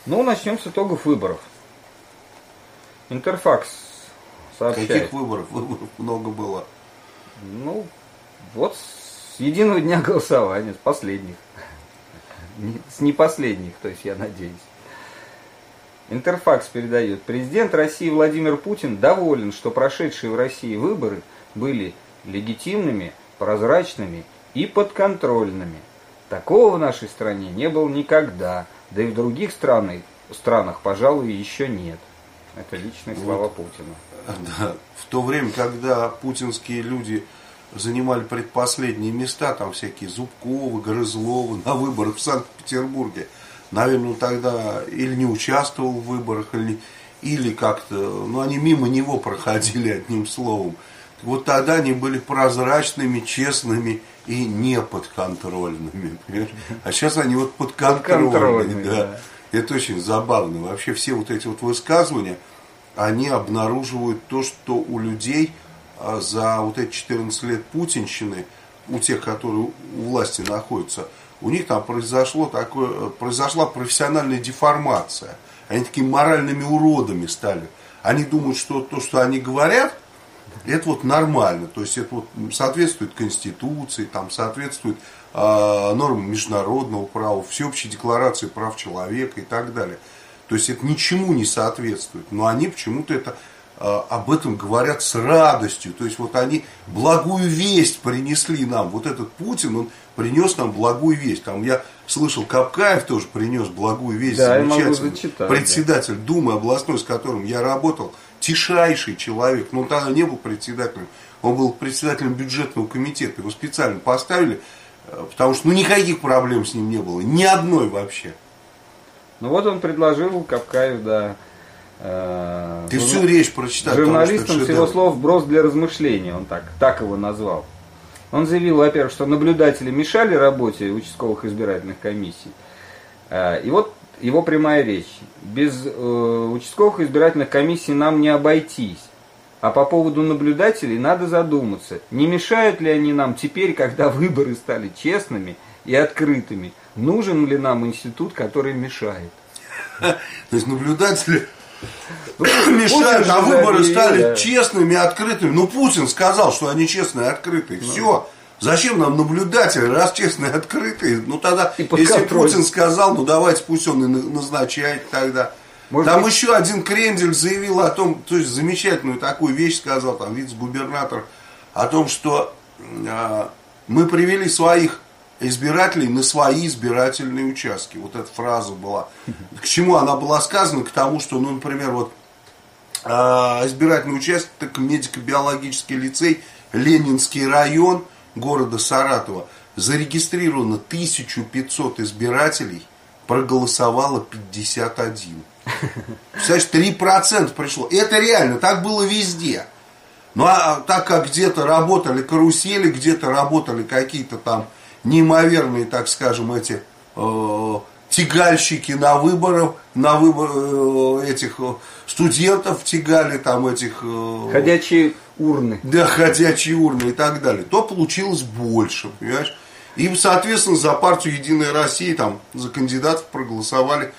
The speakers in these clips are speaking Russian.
Ну, начнем с итогов выборов. Интерфакс сообщает. Каких выборов? Выборов много было. Ну, вот с единого дня голосования, с последних. С не последних, то есть я надеюсь. Интерфакс передает. Президент России Владимир Путин доволен, что прошедшие в России выборы были легитимными, прозрачными и подконтрольными. Такого в нашей стране не было никогда, да и в других странах, пожалуй, еще нет. Это личные слова Путина. Да. В то время, когда путинские люди занимали предпоследние места, там всякие Зубковы, Грызловы на выборах в Санкт-Петербурге, наверное, тогда или не участвовал в выборах, или как-то, ну, они мимо него проходили, одним словом. Вот тогда они были прозрачными, честными и неподконтрольными. Понимаешь? А сейчас они вот подконтрольными. Да. Это очень забавно. Вообще все вот эти вот высказывания, они обнаруживают то, что у людей за вот эти 14 лет путинщины, у тех, которые у власти находятся, у них там произошла профессиональная деформация. Они такими моральными уродами стали. Они думают, что то, что они говорят, это вот нормально. То есть это вот соответствует Конституции, там соответствует нормам международного права, Всеобщей декларации прав человека и так далее. То есть это ничему не соответствует. Но они почему-то об этом говорят с радостью. То есть вот они благую весть принесли нам. Вот этот Путин, он принес нам благую весть. Там я слышал, Капкаев тоже принес благую весть. Да, замечательный председатель Думы областной, с которым я работал. Тишайший человек. Но он тогда не был председателем. Он был председателем бюджетного комитета. Его специально поставили, потому что никаких проблем с ним не было. Ни одной вообще. Ну вот он предложил, Капкаев, да. Ты всю речь прочитал. Журналистам с его слов вброс для размышления. Он так его назвал. Он заявил, во-первых, что наблюдатели мешали работе участковых избирательных комиссий. И вот его прямая речь. Без участковых избирательных комиссий нам не обойтись. А по поводу наблюдателей надо задуматься, не мешают ли они нам теперь, когда выборы стали честными и открытыми. Нужен ли нам институт, который мешает? То есть наблюдатели мешают, а выборы стали честными и открытыми. Ну, Путин сказал, что они честные и открытые. Все. Зачем нам наблюдатели, раз честные и открытые? Ну тогда, если Путин сказал, ну давайте пусть он и назначает тогда. Там еще один крендель заявил о том, то есть замечательную такую вещь сказал, там вице-губернатор, о том, что мы привели своих избирателей на свои избирательные участки. Вот эта фраза была. К чему она была сказана? К тому, что, ну, например, вот избирательный участок, медико-биологический лицей, Ленинский район города Саратова, зарегистрировано 1500 избирателей, проголосовало 51. Представляешь, 3% пришло. Это реально, так было везде. Ну, а так как где-то работали карусели, где-то работали какие-то там неимоверные, так скажем, эти тягальщики на выборах, этих студентов тягали, там этих... ходячие урны. Да, ходячие урны и так далее. То получилось больше, понимаешь? И, соответственно, за партию «Единая Россия», там, за кандидатов проголосовали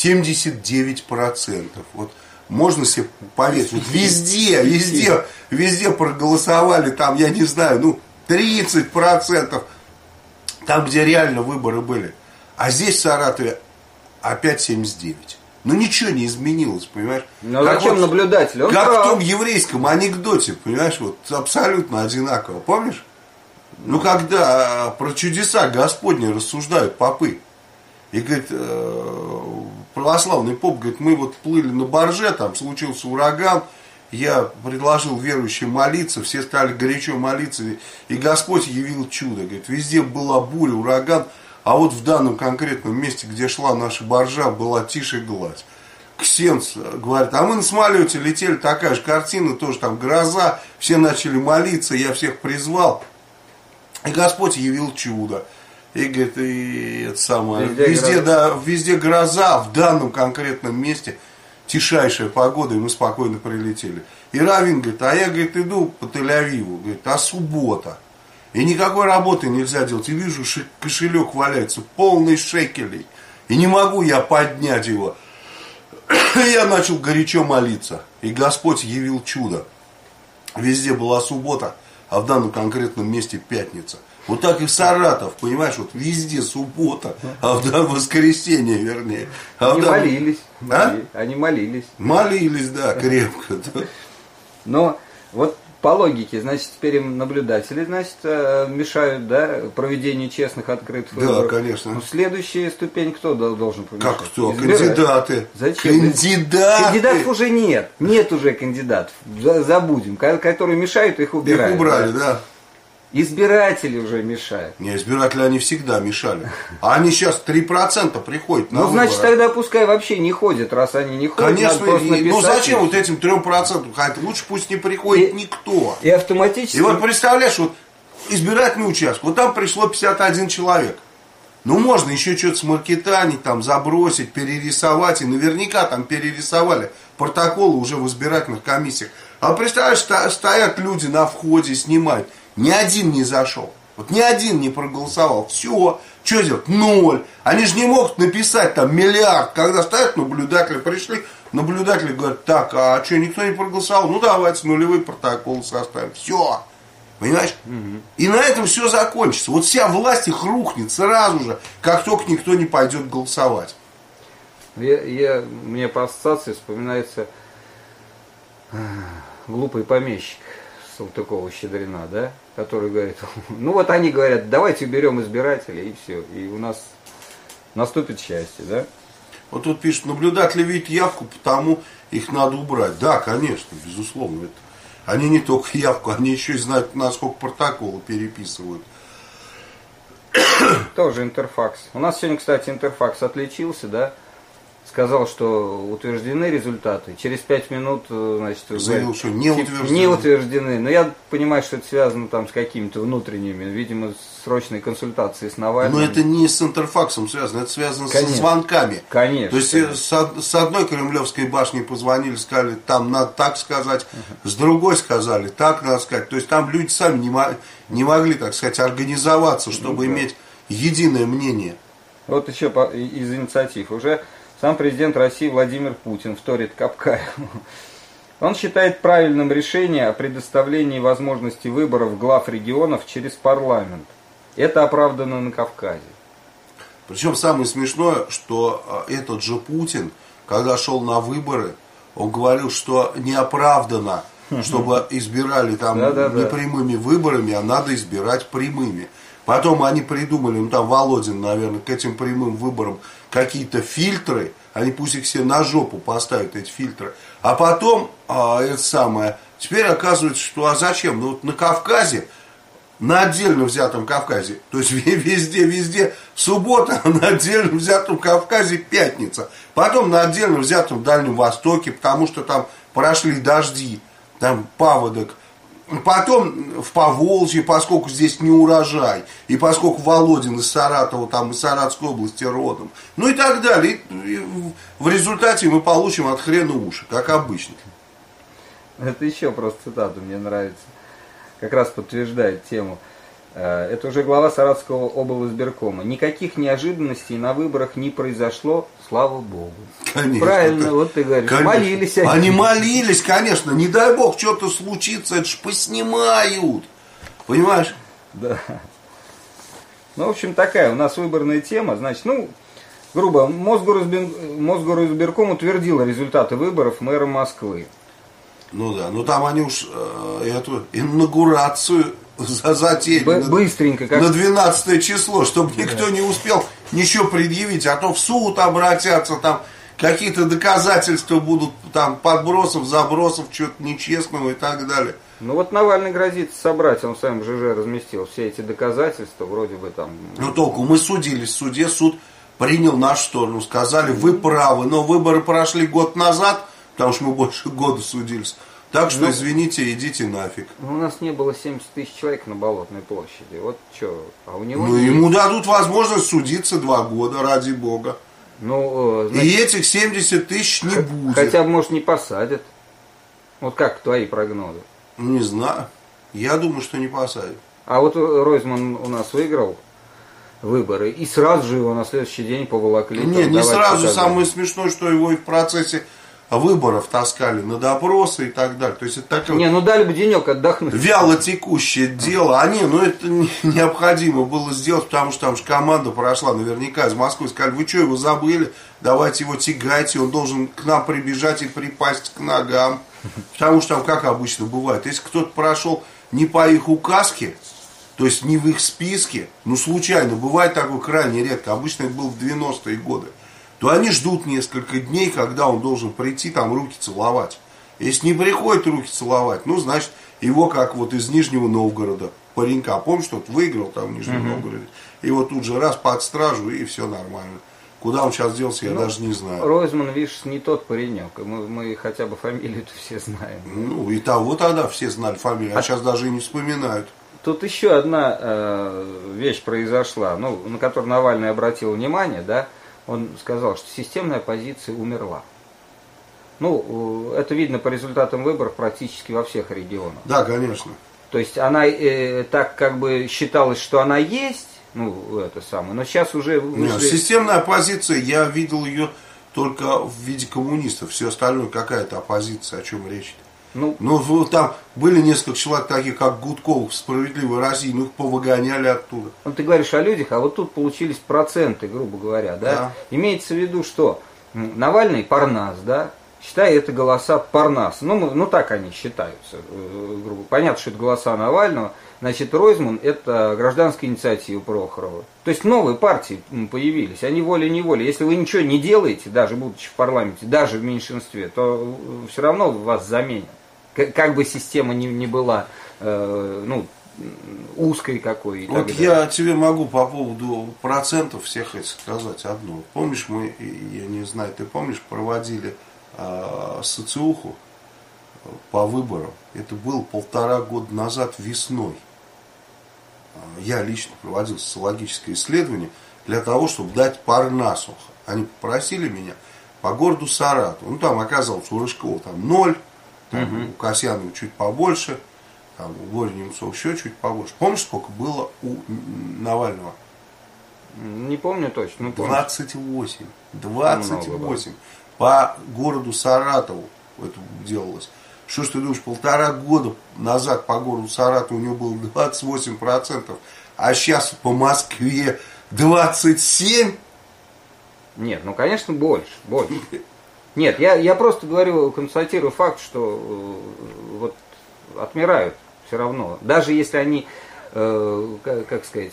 79%. Вот можно себе поверить. Вот везде проголосовали, там, я не знаю, ну, 30%. Там, где реально выборы были. А здесь, в Саратове, опять 79. Ну, ничего не изменилось, понимаешь? Но зачем вот, наблюдатель? Он как в том еврейском анекдоте, понимаешь, вот абсолютно одинаково. Помнишь? Ну, когда про чудеса Господни рассуждают попы. И, говорит, православный поп, говорит, мы вот плыли на барже, там случился ураган, я предложил верующим молиться, все стали горячо молиться, и Господь явил чудо. Говорит, везде была буря, ураган, а вот в данном конкретном месте, где шла наша баржа, была тише гладь. Ксенц говорит, а мы на самолете летели, такая же картина, тоже там гроза, все начали молиться, я всех призвал, и Господь явил чудо. И говорит, и это самое, везде гроза, в данном конкретном месте тишайшая погода, и мы спокойно прилетели. И Равин говорит, а я, говорит, иду по Тель-Авиву, говорит, а суббота. И никакой работы нельзя делать. И вижу, кошелек валяется, полный шекелей. И не могу я поднять его. Я начал горячо молиться. И Господь явил чудо. Везде была суббота, а в данном конкретном месте пятница. Вот так и в Саратов, понимаешь, вот везде суббота, а в данном воскресенье, вернее. Они молились. А? Они молились. Молились, да, крепко. Да. Но вот по логике, значит, теперь им наблюдатели, значит, мешают, да, проведению честных, открытых выборов. Да, конечно. Но следующая ступень кто должен помешать? Как кто? Избирать. Кандидаты. Зачем? Кандидаты. Кандидатов уже нет. Нет уже кандидатов. Забудем. Которые мешают, их убирают. Их убрали, да. Избиратели уже мешают. Не, избиратели они всегда мешали. А они сейчас 3% приходят на выборы. Значит, тогда пускай вообще не ходят, раз они не ходят. Конечно, ну зачем вот этим 3%? Хотя лучше пусть не приходит никто. И автоматически... И вот представляешь, вот избирательный участок, вот там пришло 51 человек. Ну можно еще что-то смаркетанить, там забросить, перерисовать. И наверняка там перерисовали протоколы уже в избирательных комиссиях. А представляешь, стоят люди на входе, снимают. Ни один не зашел. Вот ни один не проголосовал. Все. Что делать? 0. Они же не могут написать там миллиард. Когда стоят наблюдатели, пришли, наблюдатели говорят, так, а что, никто не проголосовал? Ну давайте нулевой протокол составим. Все. Понимаешь? Угу. И на этом все закончится. Вот вся власть их рухнет сразу же, как только никто не пойдет голосовать. Мне по ассоциации вспоминается глупый помещик Салтыкова-Щедрина, да, который говорит, ну вот они говорят, давайте уберем избирателей, и все, и у нас наступит счастье, да? Вот тут пишут, наблюдатели видят явку, потому их надо убрать. Да, конечно, безусловно. Это. Они не только явку, они еще и знают, насколько протоколы переписывают. Тоже Интерфакс. У нас сегодня, кстати, Интерфакс отличился, да? Сказал, что утверждены результаты. Через 5 минут, значит, заявил, что не утверждены. Не утверждены. Но я понимаю, что это связано там с какими-то внутренними, видимо, срочной консультацией с Навальным. Но это не с Интерфаксом связано, это связано со звонками. Конечно. То есть с одной кремлевской башни позвонили, сказали, там надо так сказать, с другой сказали, так надо сказать. То есть там люди сами не могли, так сказать, организоваться, чтобы иметь единое мнение. Вот еще из инициатив. Уже сам президент России Владимир Путин вторит Капкаеву. Он считает правильным решение о предоставлении возможности выборов глав регионов через парламент. Это оправдано на Кавказе. Причем самое смешное, что этот же Путин, когда шел на выборы, он говорил, что неоправданно, чтобы избирали там не прямыми выборами, а надо избирать прямыми. Потом они придумали, ну там Володин, наверное, к этим прямым выборам какие-то фильтры, они пусть их себе на жопу поставят, эти фильтры. А потом, это самое, теперь оказывается, что а зачем? Ну вот на Кавказе, на отдельно взятом Кавказе, то есть везде суббота, а на отдельно взятом Кавказе пятница. Потом на отдельно взятом Дальнем Востоке, потому что там прошли дожди, там паводок. Потом в Поволжье, поскольку здесь не урожай, и поскольку Володин из Саратова, там из Саратовской области родом, ну и так далее. И в результате мы получим от хрена уши, как обычно. Это еще просто цитата мне нравится. Как раз подтверждает тему. Это уже глава Саратовского облсбиркома. Никаких неожиданностей на выборах не произошло, слава Богу. Конечно. Правильно, вот ты говоришь, конечно. Молились они. Они молились, конечно, не дай бог что-то случится, это ж поснимают. Понимаешь? Да. Ну, в общем, такая у нас выборная тема. Значит, ну, грубо, Мосгоризбирком утвердил результаты выборов мэра Москвы. Ну да, ну там они уж эту инаугурацию затеяли быстренько, как... на 12 число, чтобы никто не успел ничего предъявить, а то в суд обратятся, там какие-то доказательства будут, там подбросов, забросов, чего-то нечестного и так далее. Ну вот Навальный грозится собрать, он в своем ЖЖ разместил все эти доказательства, вроде бы там... Ну толку, мы судились в суде, суд принял нашу сторону, сказали, вы правы, но выборы прошли год назад, потому что мы больше года судились. Так что, извините, идите нафиг. У нас не было 70 тысяч человек на Болотной площади. Вот что, а у него... Ну, ему дадут возможность судиться 2 года, ради бога. Ну, значит, и этих 70 тысяч не будет. Хотя бы, может, не посадят. Вот как твои прогнозы? Не знаю. Я думаю, что не посадят. А вот Ройзман у нас выиграл выборы, и сразу же его на следующий день поволокли. Не сразу. Самое смешное, что его и в процессе выборов таскали на допросы и так далее. То есть это такое... дали бы денек отдохнуть. Вяло текущее дело. Это необходимо было сделать, потому что там же команда прошла наверняка из Москвы. Сказали, вы что, его забыли? Давайте его тягайте, он должен к нам прибежать и припасть к ногам. Потому что там, как обычно бывает, если кто-то прошел не по их указке, то есть не в их списке, случайно, бывает такое крайне редко, обычно это было в 90-е годы, то они ждут несколько дней, когда он должен прийти, там руки целовать. Если не приходит руки целовать, значит, его как вот из Нижнего Новгорода, паренька, помнишь, что выиграл там в Нижнем Новгороде, его тут же раз под стражу, и все нормально. Куда он сейчас делся, я даже не знаю. Ройзман, видишь, не тот паренек, мы хотя бы фамилию-то все знаем. И того тогда все знали фамилию, а сейчас даже и не вспоминают. Тут еще одна вещь произошла, на которую Навальный обратил внимание, да. Он сказал, что системная оппозиция умерла. Это видно по результатам выборов практически во всех регионах. Да, конечно. То есть она так как бы считалось, что она есть, но сейчас уже... Системная оппозиция, я видел ее только в виде коммунистов. Все остальное какая-то оппозиция, о чем речь? Там были несколько человек, таких как Гудков в «Справедливой России», их повыгоняли оттуда. Ты говоришь о людях, а вот тут получились проценты, грубо говоря, да? Имеется в виду, что Навальный Парнас, да, считает это голоса Парнаса. Так они считаются, грубо. Понятно, что это голоса Навального. Значит, Ройзман – это гражданская инициатива Прохорова. То есть новые партии появились, они волей-неволей. Если вы ничего не делаете, даже будучи в парламенте, даже в меньшинстве, то все равно вас заменят. Как бы система ни была узкой какой. Я тебе могу по поводу процентов всех этих сказать одно. Помнишь, мы, я не знаю, ты помнишь, проводили социуху по выборам. Это было 1,5 года назад весной. Я лично проводил социологическое исследование для того, чтобы дать Парнасу. Они попросили меня по городу Саратов. Там оказалось у Рыжкова 0, у Касьянова чуть побольше, у Боря Немцова еще чуть побольше. Помнишь, сколько было у Навального? Не помню точно. 28. 28. По городу Саратову это делалось. Что ж ты думаешь, 1,5 года назад по городу Саратову у него было 28%, а сейчас по Москве 27%? Нет, конечно, больше. Нет, я просто говорю, констатирую факт, что отмирают все равно. Даже если они, как сказать,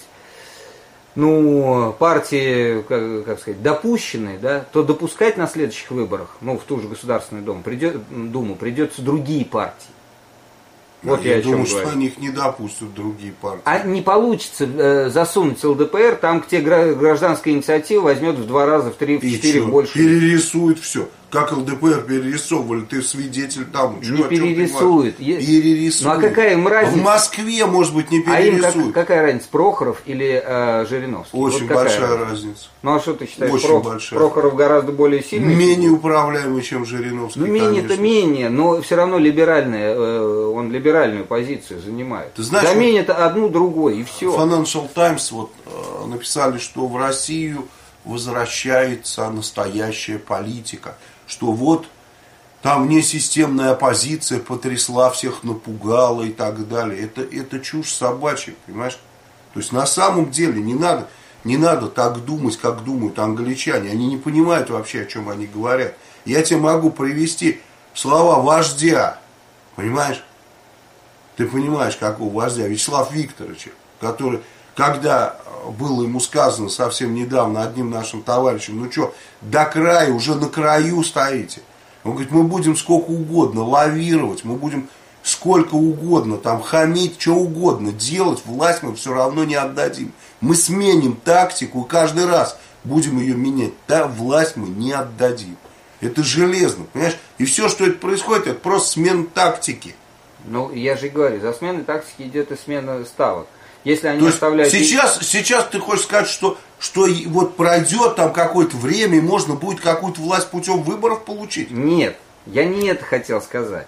партии, как сказать, допущенные, да, то допускать на следующих выборах, в ту же Государственную Думу придется другие партии. Я думаю, что они их не допустят, другие партии. А не получится засунуть ЛДПР там, где гражданская инициатива возьмет в 2 раза, в 3, в 4 больше. Перерисует все. Как ЛДПР перерисовывали, ты свидетель там. Не перерисует. Перерисует. А какая им разница? В Москве, может быть, не перерисует. А им какая разница, Прохоров или Жириновский? Очень большая разница. А что ты считаешь, очень большая. Прохоров гораздо более сильный? Менее управляемый, чем Жириновский, менее-то менее, но все равно он либеральную позицию занимает. Ты знаешь, заменит одну другой, и все. Financial Times написали, что в Россию возвращается настоящая политика. Что там несистемная оппозиция потрясла всех, напугала и так далее. Это чушь собачья, понимаешь? То есть на самом деле не надо так думать, как думают англичане. Они не понимают вообще, о чем они говорят. Я тебе могу привести слова вождя, понимаешь? Ты понимаешь, какого вождя? Вячеслава Викторовича, который, когда было ему сказано совсем недавно одним нашим товарищем, до края, уже на краю стоите. Он говорит, мы будем сколько угодно лавировать, мы будем сколько угодно там хамить, что угодно делать, власть мы все равно не отдадим. Мы сменим тактику и каждый раз будем ее менять. Да, власть мы не отдадим. Это железно, понимаешь? И все, что это происходит, это просто смена тактики. Я же говорю, за сменой тактики идет и смена ставок. Если они оставляют... Сейчас ты хочешь сказать, что пройдет там какое-то время, и можно будет какую-то власть путем выборов получить? Нет, я не это хотел сказать.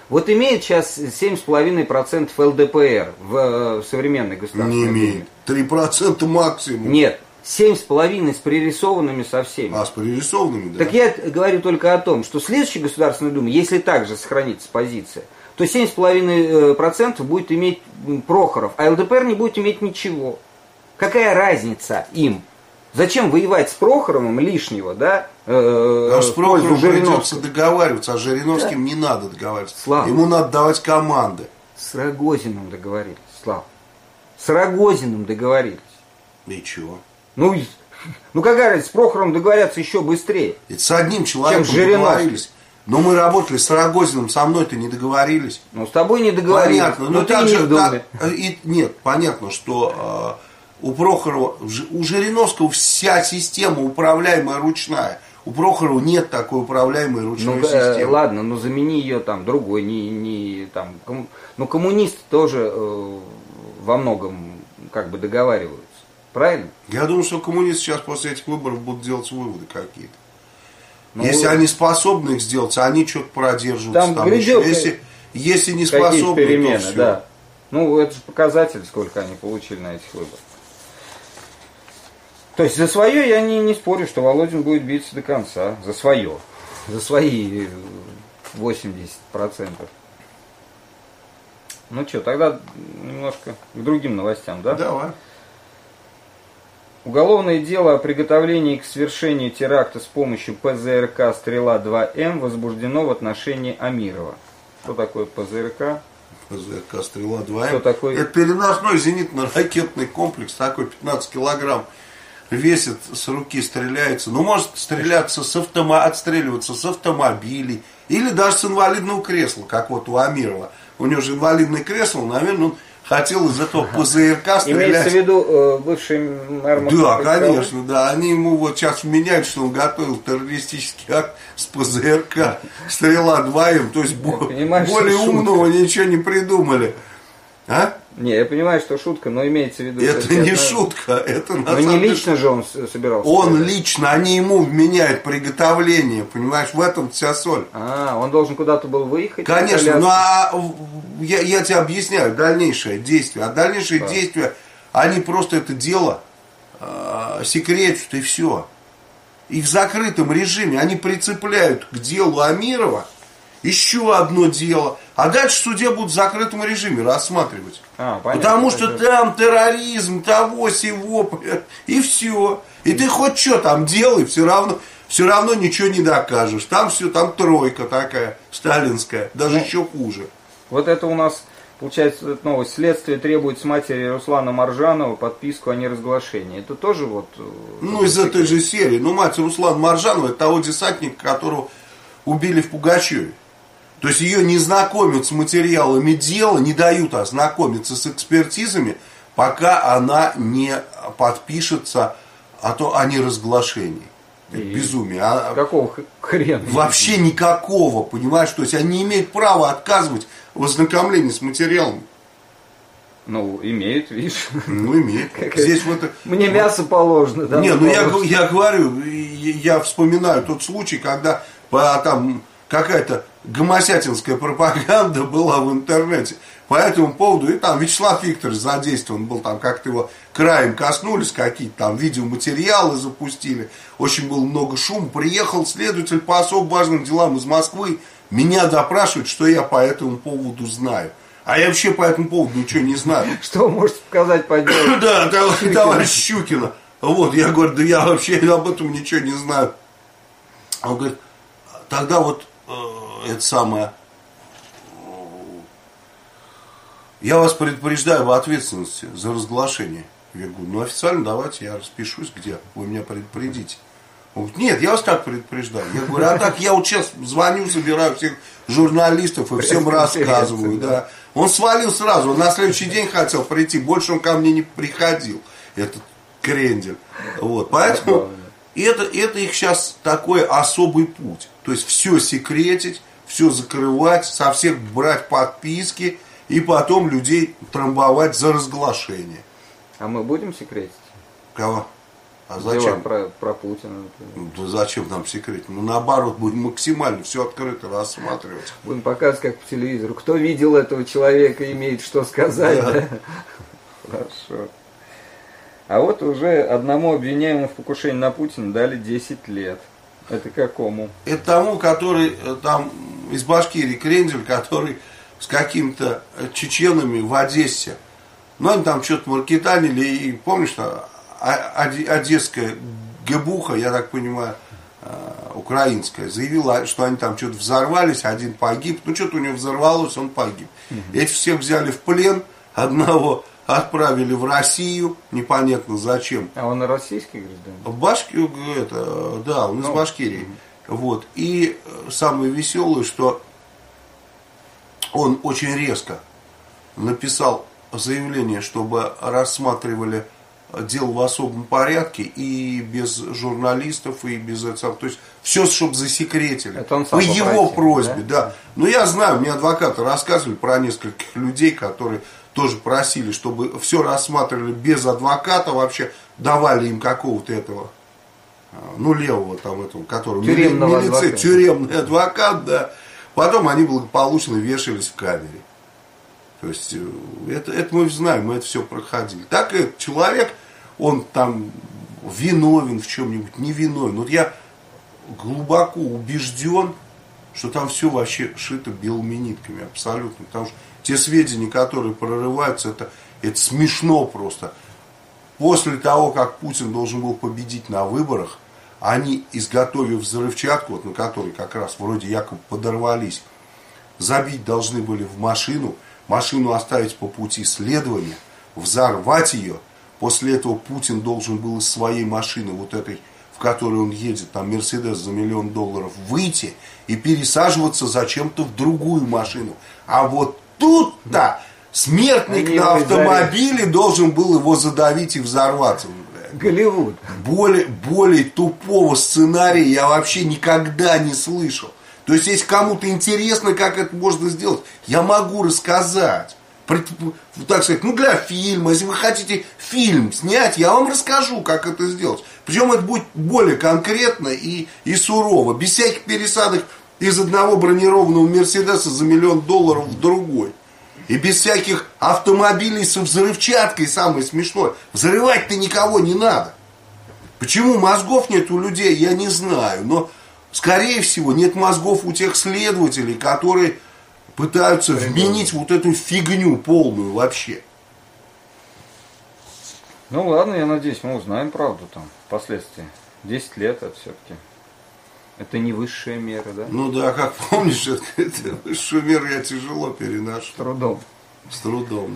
Вот имеет сейчас 7,5% ЛДПР в современной государственной Не имеет. 3% максимум. Нет, 7,5% с пририсованными со всеми. А с пририсованными, да. Так я говорю только о том, что в следующей Государственной Думе, если также сохранится позиция, то 7,5% будет иметь Прохоров, а ЛДПР не будет иметь ничего. Какая разница им? Зачем воевать с Прохоровым лишнего, да? А с Прохоровым придется договариваться, а с Жириновским не надо договариваться. Слава. Ему надо давать команды. С Рогозиным договорились, Слава. С Рогозиным договорились. И чего? Ну какая разница, с Прохоровым договорятся еще быстрее. Это с одним человеком Чем Жириновский. договорились. Но мы работали с Рогозиным, со мной-то не договорились. Ну, с тобой не договорились. Понятно, но но ты так не же, в Думе. нет, понятно, что у Прохорова, у Жириновского вся система управляемая ручная. У Прохорова нет такой управляемой ручной системы. Ладно, но замени ее там другой, но коммунисты тоже во многом как бы договариваются. Правильно? Я думаю, что коммунисты сейчас после этих выборов будут делать выводы какие-то. Ну, если они способны их сделать, они что-то продержатся. Там грядет, если не способны, перемены, то все. Да. Ну, это же показатель, сколько они получили на этих выборах. То есть за свое я не спорю, что Володин будет биться до конца. За свое. За свои 80%. Ну что, тогда немножко к другим новостям, да? Давай. Уголовное дело о приготовлении к совершению теракта с помощью ПЗРК «Стрела-2М» возбуждено в отношении Амирова. Что такое ПЗРК? ПЗРК «Стрела-2М». Что такое? Это переносной зенитно-ракетный комплекс, такой 15 килограмм весит, с руки стреляется. Ну, может стреляться отстреливаться с автомобилей или даже с инвалидного кресла, как вот у Амирова. У него же инвалидное кресло, наверное, он хотел из этого ПЗРК стрелять. Имеется в виду бывший мэр Москвы? Да, конечно, да. Они ему вот сейчас вменяют, что он готовил террористический акт с ПЗРК. «Стрела-2М». То есть более умного ничего не придумали. А? Не, я понимаю, что шутка, но имеется в виду... Это не шутка, это на самом деле... Но не лично же он собирался. Он лично, они ему вменяют приготовление, понимаешь, в этом вся соль. Он должен куда-то был выехать? Конечно, я тебе объясняю дальнейшее действие. А дальнейшее действие, они просто это дело секретят и все. И в закрытом режиме они прицепляют к делу Амирова еще одно дело. А дальше в суде будут в закрытом режиме рассматривать. Понятно, потому что там терроризм, того, сего, и все. И ты хоть что там делай, все равно ничего не докажешь. Там все, там тройка такая, сталинская, даже еще хуже. Вот это у нас, получается, новость. Следствие требует с матери Руслана Маржанова подписку о неразглашении. Это тоже вот... Ну, из этой же серии. Ну, мать Руслана Маржанова, это того десантника, которого убили в Пугачеве. То есть ее не знакомят с материалами дела, не дают ознакомиться с экспертизами, пока она не подпишется о неразглашении. Это безумие. Какого хрена? Вообще никакого, понимаешь? То есть они не имеют права отказывать в ознакомлении с материалами. Ну, имеют, видишь. Ну, имеют. Здесь вот... Мне мясо положено. Да, не, ну я говорю, я вспоминаю тот случай, когда там какая-то гомосятинская пропаганда была в интернете по этому поводу, и там Вячеслав Викторович задействован был, там как-то его краем коснулись, какие-то там видеоматериалы запустили, очень было много шума, приехал следователь по особо важным делам из Москвы, меня допрашивают, что я по этому поводу знаю. А я вообще по этому поводу ничего не знаю. Что вы можете показать по делу? Да, товарищ Щукина. Вот, я говорю, да я вообще об этом ничего не знаю. Он говорит, тогда вот это самое, я вас предупреждаю об ответственности за разглашение. Я говорю, ну официально давайте я распишусь, где вы меня предупредите. Он говорит, нет, я вас так предупреждаю. Я говорю, а так я вот сейчас звоню, собираю всех журналистов и всем рассказываю. Да. Он свалил сразу, он на следующий день хотел прийти, больше он ко мне не приходил, этот крендель. Вот, поэтому это их сейчас такой особый путь. То есть все секретить, все закрывать, со всех брать подписки и потом людей трамбовать за разглашение. А мы будем секретить? Кого? А зачем? Про Путина. Да зачем нам секрет? Ну, наоборот, будем максимально все открыто рассматривать. Будем показывать, как по телевизору. Кто видел этого человека, имеет что сказать. Да. Хорошо. А вот уже одному обвиняемому в покушении на Путина дали 10 лет. Это какому? Это тому, который там из Башкирии, Крендель, который с какими-то чеченами в Одессе. Ну, они там что-то маркетанили, и помнишь, что одесская ГБУХа, я так понимаю, украинская, заявила, что они там что-то взорвались, один погиб. Ну, что-то у него взорвалось, он погиб. Этих всех взяли в плен, одного отправили в Россию, непонятно зачем. А он российский гражданин? В Башкирии, да, он из Башкирии. Вот. И самое веселое, что он очень резко написал заявление, чтобы рассматривали дело в особом порядке и без журналистов, и без этого. То есть все, чтобы засекретили. Это он сам по его просьбе, да? да. Но я знаю, мне адвокаты рассказывали про нескольких людей, которые тоже просили, чтобы все рассматривали без адвоката вообще, давали им какого-то этого, ну, левого там этого, который тюремный адвокат, да. Потом они благополучно вешались в камере. То есть, это мы знаем, мы это все проходили. Так и человек, он там виновен в чем-нибудь, не виновен. Вот я глубоко убежден, что там все вообще шито белыми нитками, абсолютно. Потому что те сведения, которые прорываются, это смешно просто. После того, как Путин должен был победить на выборах, они, изготовив взрывчатку, вот на которой как раз вроде якобы подорвались, забить должны были в машину оставить по пути следования, взорвать ее. После этого Путин должен был из своей машины, вот этой, в которой он едет, там Мерседес за $1 миллион, выйти и пересаживаться зачем-то в другую машину. А вот тут-то смертник на автомобиле должен был его задавить и взорваться. Голливуд. Более тупого сценария я вообще никогда не слышал. То есть, если кому-то интересно, как это можно сделать, я могу рассказать. Так сказать, ну, для фильма. Если вы хотите фильм снять, я вам расскажу, как это сделать. Причем это будет более конкретно и сурово. Без всяких пересадок из одного бронированного Мерседеса за $1 миллион в другой. И без всяких автомобилей со взрывчаткой, самое смешное. Взрывать-то никого не надо. Почему мозгов нет у людей, я не знаю. Но, скорее всего, нет мозгов у тех следователей, которые пытаются вменить вот эту фигню полную вообще. Ну ладно, я надеюсь, мы узнаем правду там впоследствии. 10 лет это все-таки. Это не высшая мера, да? Ну да, как помнишь, это высшую меру я тяжело переношу. С трудом. С трудом,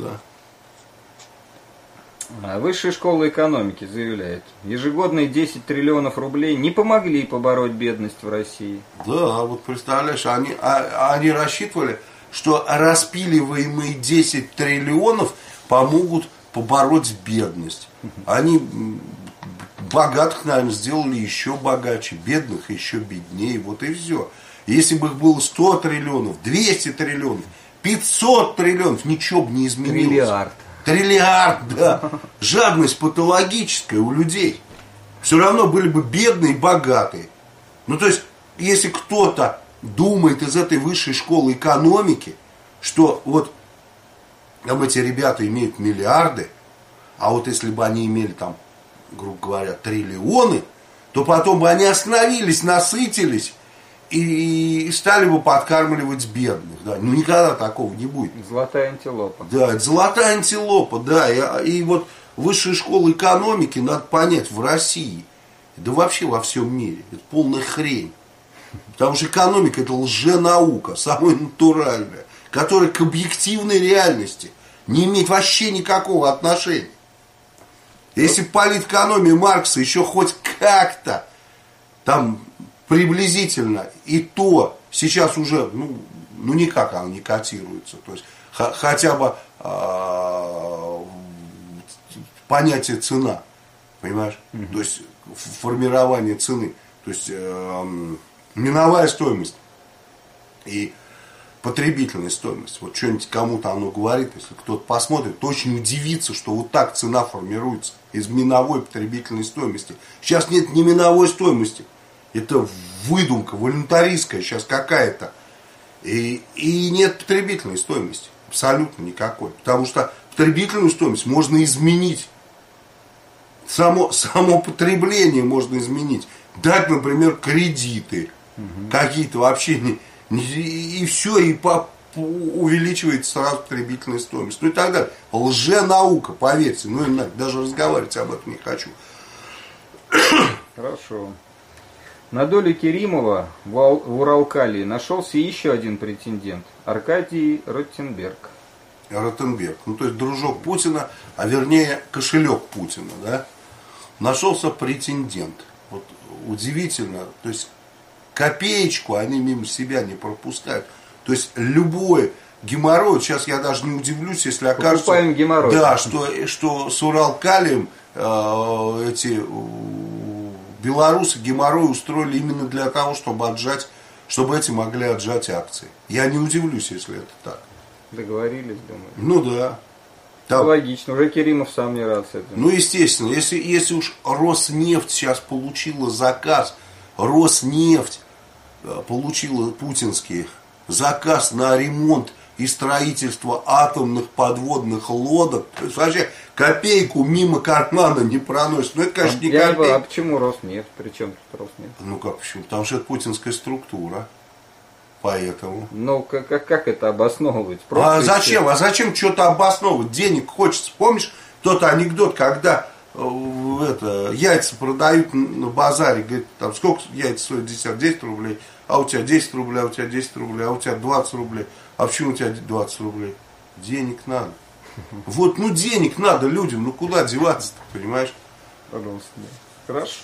да. Высшая школа экономики заявляет, ежегодные 10 триллионов рублей не помогли побороть бедность в России. Да, вот представляешь, они рассчитывали, что распиливаемые 10 триллионов помогут побороть бедность. Они богатых, наверное, сделали еще богаче, бедных еще беднее, вот и все. Если бы их было 100 триллионов, 200 триллионов, 500 триллионов, ничего бы не изменилось. Триллиард, да. Жадность патологическая у людей. Все равно были бы бедные и богатые. Ну, то есть, если кто-то думает из этой высшей школы экономики, что вот там эти ребята имеют миллиарды, а вот если бы они имели там, грубо говоря, триллионы, то потом бы они остановились, насытились и стали бы подкармливать бедных. Да. Ну, никогда такого не будет. Золотая антилопа. Да, это золотая антилопа, да. И вот высшая школа экономики, надо понять, в России, да вообще во всем мире, это полная хрень. Потому что экономика — это лженаука, самая натуральная, которая к объективной реальности не имеет вообще никакого отношения. Если политэкономия Маркса еще хоть как-то там приблизительно, и то сейчас уже, ну никак она не котируется. То есть хотя бы понятие цена, понимаешь? То есть формирование цены, то есть миновая стоимость и потребительной стоимости. Вот что-нибудь кому-то оно говорит, если кто-то посмотрит, то очень удивится, что вот так цена формируется из миновой потребительной стоимости. Сейчас нет ни миновой стоимости. Это выдумка, волюнтаристская сейчас какая-то. И нет потребительной стоимости. Абсолютно никакой. Потому что потребительную стоимость можно изменить. Само потребление можно изменить. Дать, например, кредиты. Какие-то вообще и все, и увеличивается сразу потребительная стоимость. Ну и так далее. Лженаука, поверьте. Ну и даже разговаривать об этом не хочу. Хорошо. На долю Керимова в Уралкалии нашелся еще один претендент. Аркадий Ротенберг. Ротенберг. Ну, то есть дружок Путина, а вернее кошелек Путина, да? Нашелся претендент. Вот удивительно. То есть копеечку они мимо себя не пропускают. То есть любой геморрой, сейчас я даже не удивлюсь, если окажется, покупаем геморрой. Да, что с Уралкалием эти белорусы геморрой устроили именно для того, чтобы эти могли отжать акции. Я не удивлюсь, если это так. Договорились, думаю. Ну да. Там, логично, уже Керимов сам не раз это. Ну, естественно, если уж Роснефть сейчас получила заказ, Роснефть получила путинский заказ на ремонт и строительство атомных подводных лодок, то есть вообще копейку мимо кармана не проносит. Ну, это, конечно, не копейка. А почему Роснефть? Причем тут Роснефть? Ну, как почему? Потому что это путинская структура. Поэтому. Ну, как это обосновывать? Зачем? А зачем что-то обосновывать? Денег хочется. Помнишь тот анекдот, когда яйца продают на базаре, говорит, там сколько яйца стоит десяток? 10 рублей, а у тебя 10 рублей, а у тебя 10 рублей, а у тебя 20 рублей. А почему у тебя 20 рублей? Денег надо. Вот, денег надо людям, куда деваться-то, понимаешь? Пожалуйста, да. Хорошо.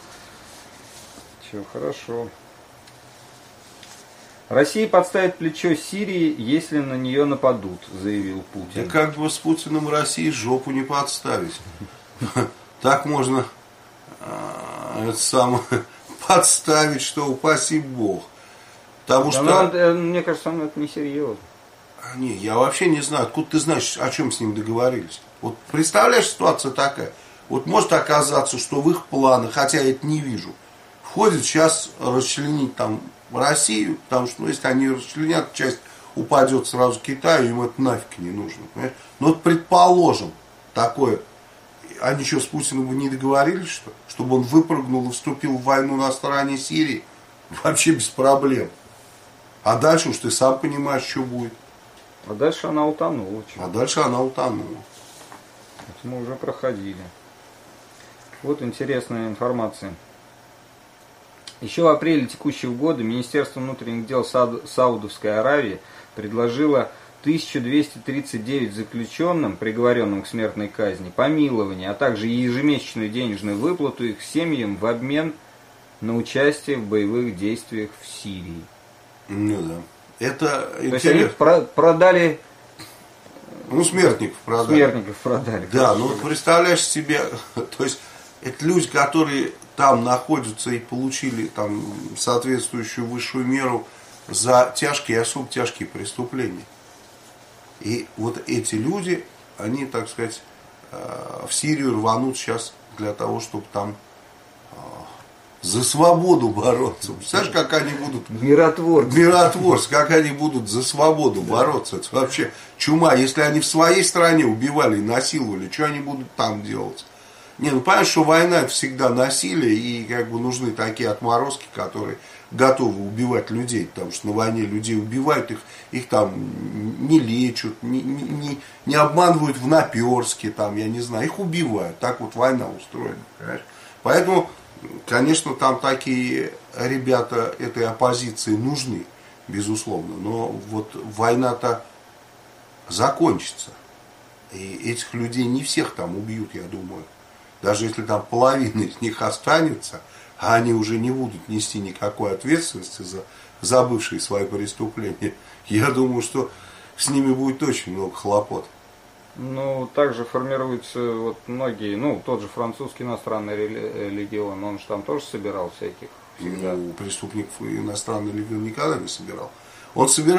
Все хорошо. Россия подставит плечо Сирии, если на нее нападут, заявил Путин. Да как бы с Путиным России жопу не подставить. Так можно подставить, что упаси Бог. Потому что... мне кажется, он это несерьезно. Не, я вообще не знаю, откуда ты знаешь, о чем с ним договорились. Вот представляешь, ситуация такая. Вот может оказаться, что в их планах, хотя я это не вижу, входит сейчас расчленить там Россию, потому что если они расчленят, часть упадет сразу Китаю, им это нафиг не нужно. Понимаешь? Но вот предположим такое, они что, с Путиным не договорились, что? Чтобы он выпрыгнул и вступил в войну на стороне Сирии? Вообще без проблем. А дальше уж ты сам понимаешь, что будет. А дальше она утонула. Это мы уже проходили. Вот интересная информация. Еще в апреле текущего года Министерство внутренних дел Саудовской Аравии предложило 1239 заключенным, приговоренным к смертной казни, помилование, а также ежемесячную денежную выплату их семьям в обмен на участие в боевых действиях в Сирии. Ну да. Это то есть они продали... смертников продали. Смертников продали. Да, представляешь себе, то есть это люди, которые там находятся и получили там соответствующую высшую меру за тяжкие и особо тяжкие преступления. И вот эти люди, они, так сказать, в Сирию рванут сейчас для того, чтобы там за свободу бороться. Представляешь, как они будут... Миротворцы, как они будут за свободу бороться. Это вообще чума. Если они в своей стране убивали и насиловали, что они будут там делать? Понятно, что война это всегда насилие, и нужны такие отморозки, которые готовы убивать людей, потому что на войне людей убивают, их там не лечат, не обманывают в наперске, там, я не знаю, их убивают. Так вот война устроена, понимаешь? Поэтому, конечно, там такие ребята этой оппозиции нужны, безусловно, но вот война-то закончится, и этих людей не всех там убьют, я думаю. Даже если там половина из них останется, а они уже не будут нести никакой ответственности за забывшие свои преступления, я думаю, что с ними будет очень много хлопот. Также формируются многие, тот же французский иностранный легион, он же там тоже собирал всяких всегда. Преступников иностранный легион никогда не собирал. Он собирал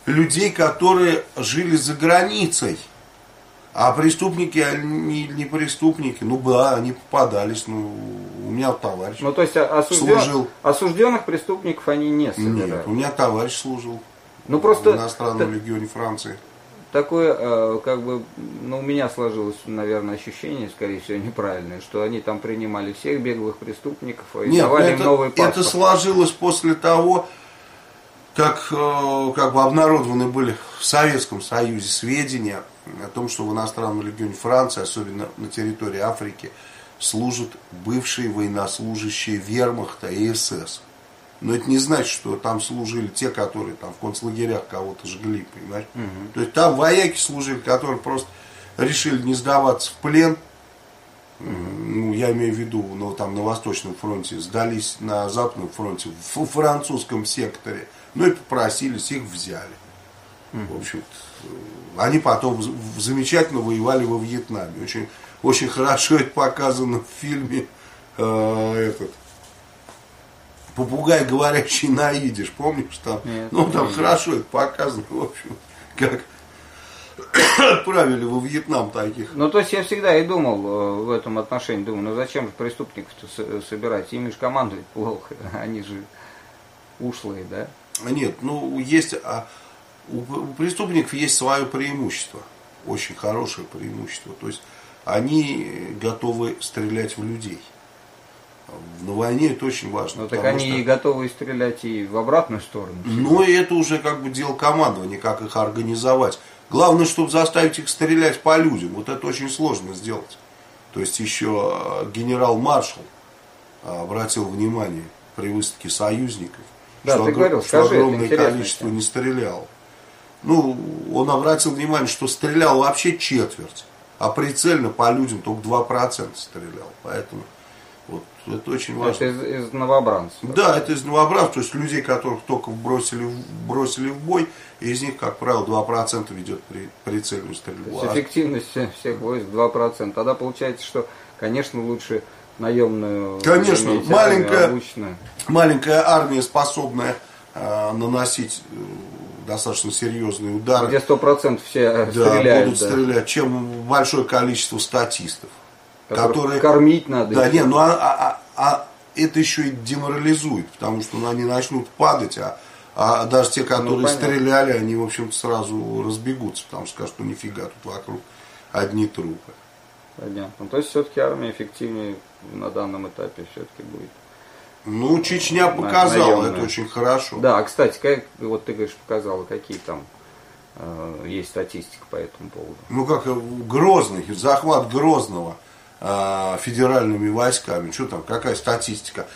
людей, которые жили за границей. А преступники, они не преступники. Ну да, они попадались. Ну, у меня товарищ Ну, то есть служил. осужденных преступников они не собирают? Нет, у меня товарищ служил Ну, просто в иностранном легионе Франции. такое, как бы, ну, у меня сложилось, наверное, ощущение, скорее всего, неправильное, что они там принимали всех беглых преступников и давали им новый паспорт. Это сложилось после того, как бы обнародованы были в Советском Союзе сведения о том, что в иностранном легионе Франции, особенно на территории Африки, служат бывшие военнослужащие вермахта и СС. Но это не значит, что там служили те, которые там в концлагерях кого-то жгли, понимаешь? Угу. То есть там вояки служили, которые просто решили не сдаваться в плен. Ну, я имею в виду, ну, там на Восточном фронте, сдались на Западном фронте, в французском секторе. Ну и попросились, их взяли. В общем, они потом замечательно воевали во Вьетнаме. Очень, очень хорошо это показано в фильме «Попугай, говорящий на идиш». Помнишь там? Нет, ну, там хорошо это показано, в общем, как отправили во Вьетнам таких. Ну, то есть я всегда и думал в этом отношении, думаю, ну зачем же преступников-то собирать? Ими же командовать плохо, они же ушлые, да? Нет, ну, есть, у преступников есть свое преимущество, очень хорошее преимущество. То есть они готовы стрелять в людей. На войне это очень важно. Ну, так они готовы стрелять и в обратную сторону. Ну, и это уже как бы дело командования, как их организовать. Главное, чтобы заставить их стрелять по людям. Вот это очень сложно сделать. То есть еще генерал-маршал обратил внимание при выставке союзников, да, что, ты говорил, что скажи, огромное количество не стрелял. Ну, он обратил внимание, что стрелял вообще четверть, а прицельно по людям только 2% стрелял. Поэтому вот, это очень важно. Это из новобранцев. Да, это из новобранцев, то есть людей, которых только бросили в бой, и из них, как правило, 2% ведет прицельную стрельбу. Эффективность всех войск 2%. Тогда получается, что, конечно, лучше наемную. Конечно, маленькая армия, способная наносить достаточно серьезные удары. Где 100% все стреляют. Будут стрелять, чем большое количество статистов. Которые кормить надо. Да, не, ну это еще и деморализует, потому что они начнут падать, а даже те, которые стреляли, они, в общем-то, сразу разбегутся, потому что скажут, что нифига, тут вокруг одни трупы. Понятно. То есть все-таки армия эффективнее на данном этапе все-таки будет. Ну, Чечня показала, это очень хорошо. Да, кстати, как вот ты говоришь, показала, какие там есть статистика по этому поводу. Ну, как Грозный, захват Грозного федеральными войсками, что там, какая статистика?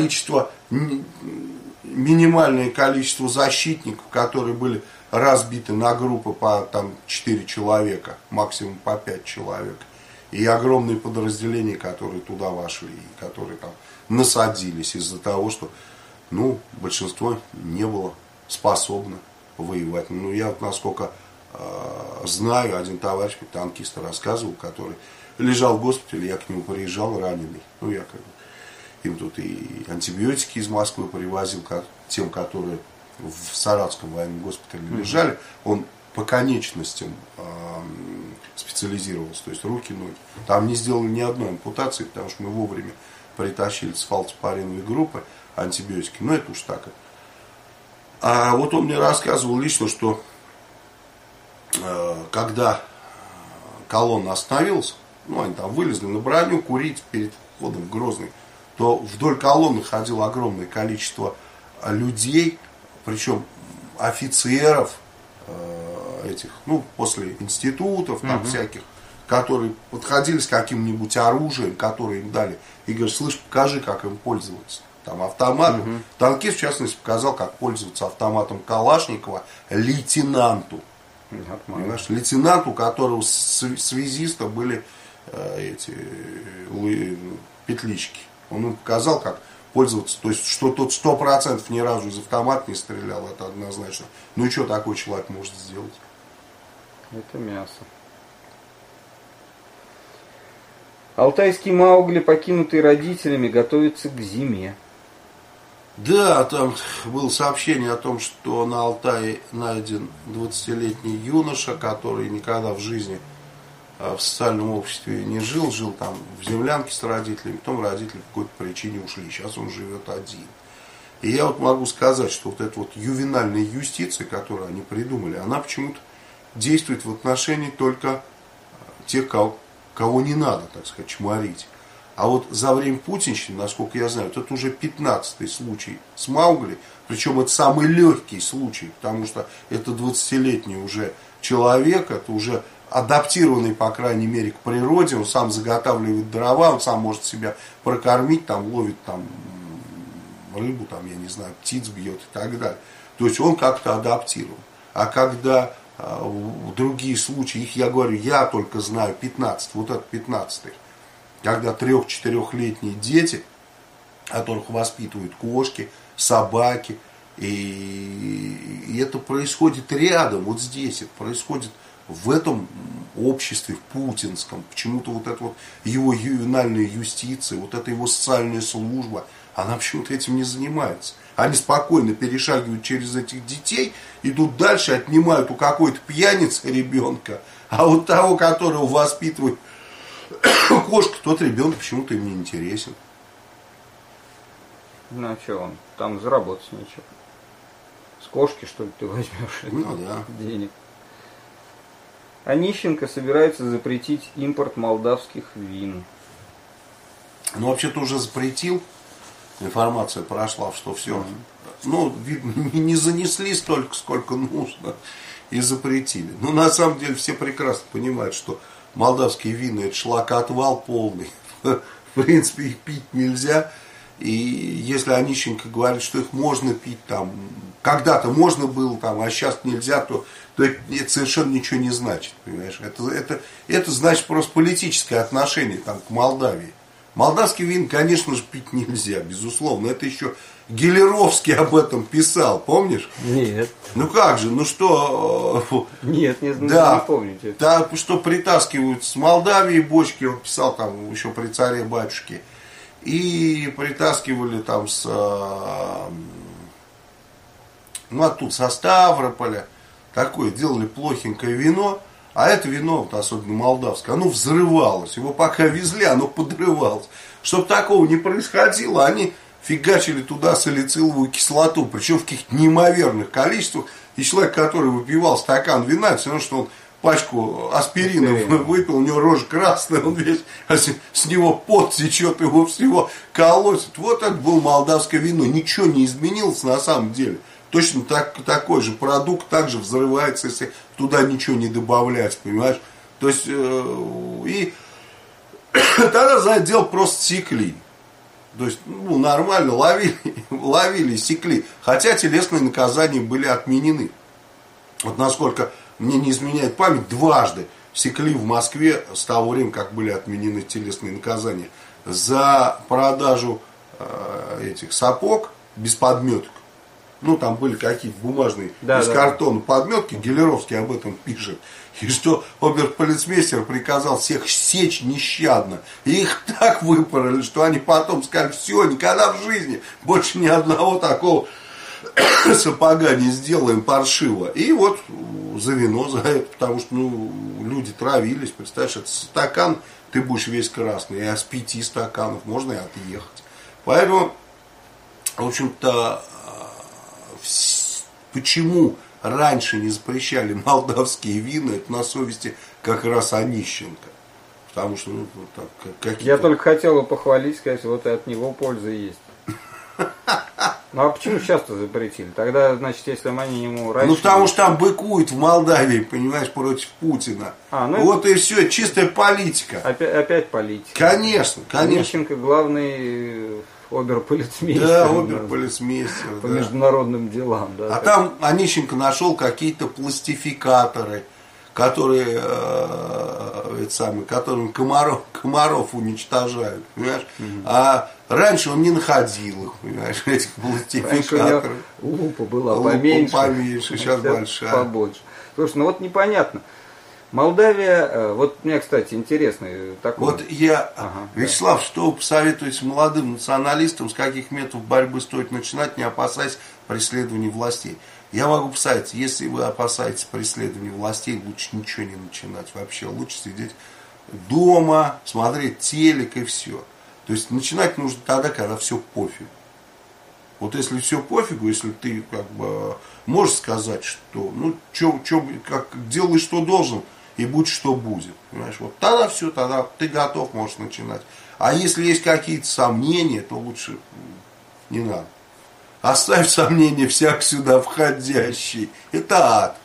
Минимальное количество защитников, которые были разбиты на группы по там 4 человека, максимум по 5 человек. И огромные подразделения, которые туда вошли, и которые там насадились из-за того, что, ну, большинство не было способно воевать. Ну, я вот насколько знаю, один товарищ, танкист, рассказывал, который лежал в госпитале, я к нему приезжал раненый. Ну, я как бы им тут и антибиотики из Москвы привозил, тем, которые в Саратовском военном госпитале лежали. Он по конечностям специализировался, то есть руки, ноги. Там не сделали ни одной ампутации, потому что мы вовремя притащили с фалцопариновой группы антибиотики. Но это уж так. А вот он мне рассказывал лично, что когда колонна остановилась, ну, они там вылезли на броню курить перед входом в Грозный, то вдоль колонны ходило огромное количество людей, причем офицеров этих, ну, после институтов, там всяких, которые подходили с каким-нибудь оружием, которое им дали, и говорят, слышь, покажи, как им пользоваться. Там автоматом. Танкист, в частности, показал, как пользоваться автоматом Калашникова лейтенанту. Понимаешь, лейтенанту, у которого связиста были эти петлички. Он ему показал, как пользоваться. То есть, что тот 100% ни разу из автомата не стрелял, это однозначно. Ну и что такой человек может сделать? Это мясо. Алтайский Маугли, покинутый родителями, готовится к зиме. Да, там было сообщение о том, что на Алтае найден 20-летний юноша, который никогда в жизни в социальном обществе не жил, жил там в землянке с родителями, потом родители по какой-то причине ушли, сейчас он живет один. И я вот могу сказать, что вот эта вот ювенальная юстиция, которую они придумали, она почему-то действует в отношении только тех, кого не надо, так сказать, чморить. А вот за время путинщины, насколько я знаю, это уже 15-й случай с Маугли, причем это самый легкий случай, потому что это 20-летний уже человек, это уже адаптированный, по крайней мере, к природе, он сам заготавливает дрова, он сам может себя прокормить, там ловит там рыбу, там, я не знаю, птиц бьет и так далее. То есть он как-то адаптирован. А когда другие случаи, их я говорю, я только знаю 15, вот это 15-й, когда 3-4-летние дети, которых воспитывают кошки, собаки, и это происходит рядом, вот здесь, это происходит в этом обществе, в путинском, почему-то вот эта вот его ювенальная юстиция, вот эта его социальная служба, она почему-то этим не занимается. Они спокойно перешагивают через этих детей, идут дальше, отнимают у какой-то пьяницы ребенка, а вот того, которого воспитывают кошка, тот ребенок почему-то им не интересен. Ну, а что он? Там заработать нечего. С кошки, что ли, ты возьмешь да. денег? Онищенко собирается запретить импорт молдавских вин. Ну, вообще-то уже запретил. Информация прошла, что все. Ну, видно, не занесли столько, сколько нужно. И запретили. Но на самом деле все прекрасно понимают, что молдавские вина это шлакоотвал полный. В принципе, их пить нельзя. И если Онищенко говорит, что их можно пить, там, когда-то можно было, там, а сейчас нельзя, то это совершенно ничего не значит. Понимаешь? Это значит просто политическое отношение там, к Молдавии. Молдавский вин, конечно же, пить нельзя, безусловно. Это еще Гелеровский об этом писал, помнишь? Нет. Ну как же, ну что... Нет, не помните. Да, что притаскивают с Молдавии бочки, он писал там еще при царе-батюшке. И притаскивали там оттуда, со Ставрополя. Такое, делали плохенькое вино. А это вино, вот, особенно молдавское, оно взрывалось. Его пока везли, оно подрывалось. Чтобы такого не происходило, они фигачили туда салициловую кислоту. Причем в каких-то неимоверных количествах. И человек, который выпивал стакан вина, все равно, что он пачку аспирина выпил, у него рожа красная, он весь, с него пот течет, его всего колотит. Вот это было молдавское вино. Ничего не изменилось на самом деле. Точно такой же продукт также взрывается, если туда ничего не добавлять, понимаешь? То есть, и тогда за это дело просто секли. То есть, ну, нормально ловили, секли. Хотя телесные наказания были отменены. Вот насколько мне не изменяет память, дважды секли в Москве с того времени, как были отменены телесные наказания, за продажу этих сапог без подметок. Ну, там были какие-то бумажные, из картона подметки, Гелеровский об этом пишет. И что оберполицмейстер приказал всех сечь нещадно. И их так выпороли, что они потом сказали, все, никогда в жизни больше ни одного такого сапога не сделаем паршиво. И вот за вино, за это, потому что люди травились, представляешь, это стакан, ты будешь весь красный, а с 5 стаканов можно и отъехать. Поэтому, в общем-то, почему раньше не запрещали молдавские вина, это на совести как раз Онищенко. Потому что, вот так, какие-то... Я только хотел его похвалить, сказать, вот и от него польза есть. Ну а почему сейчас-то запретили? Тогда, значит, если они ему раньше... Ну потому что там быкуют в Молдавии, понимаешь, против Путина. Вот и все, чистая политика. Опять политика. Конечно. Онищенко главный... Оберполицмейстер. Да, оберполицмейстер. По международным делам. Да, а там Онищенко нашел какие-то пластификаторы, которые, которыми комаров уничтожают, понимаешь? А раньше он не находил их, понимаешь, этих пластификаторов. Раньше у него лупа была поменьше. Сейчас большая. Побольше. Слушай, ну вот непонятно. Молдавия, вот мне, кстати, интересный такой. Вот Вячеслав, что вы посоветуете молодым националистам, с каких методов борьбы стоит начинать, не опасаясь преследований властей? Я могу посоветовать, если вы опасаетесь преследований властей, лучше ничего не начинать вообще. Лучше сидеть дома, смотреть телек и все. То есть начинать нужно тогда, когда все пофиг. Вот если все пофигу, если ты как бы можешь сказать, что как делай, что должен, и будь что будет. Понимаешь? Вот тогда все, тогда ты готов, можешь начинать. А если есть какие-то сомнения, то лучше не надо. Оставь сомнения всяк сюда входящий. Это ад.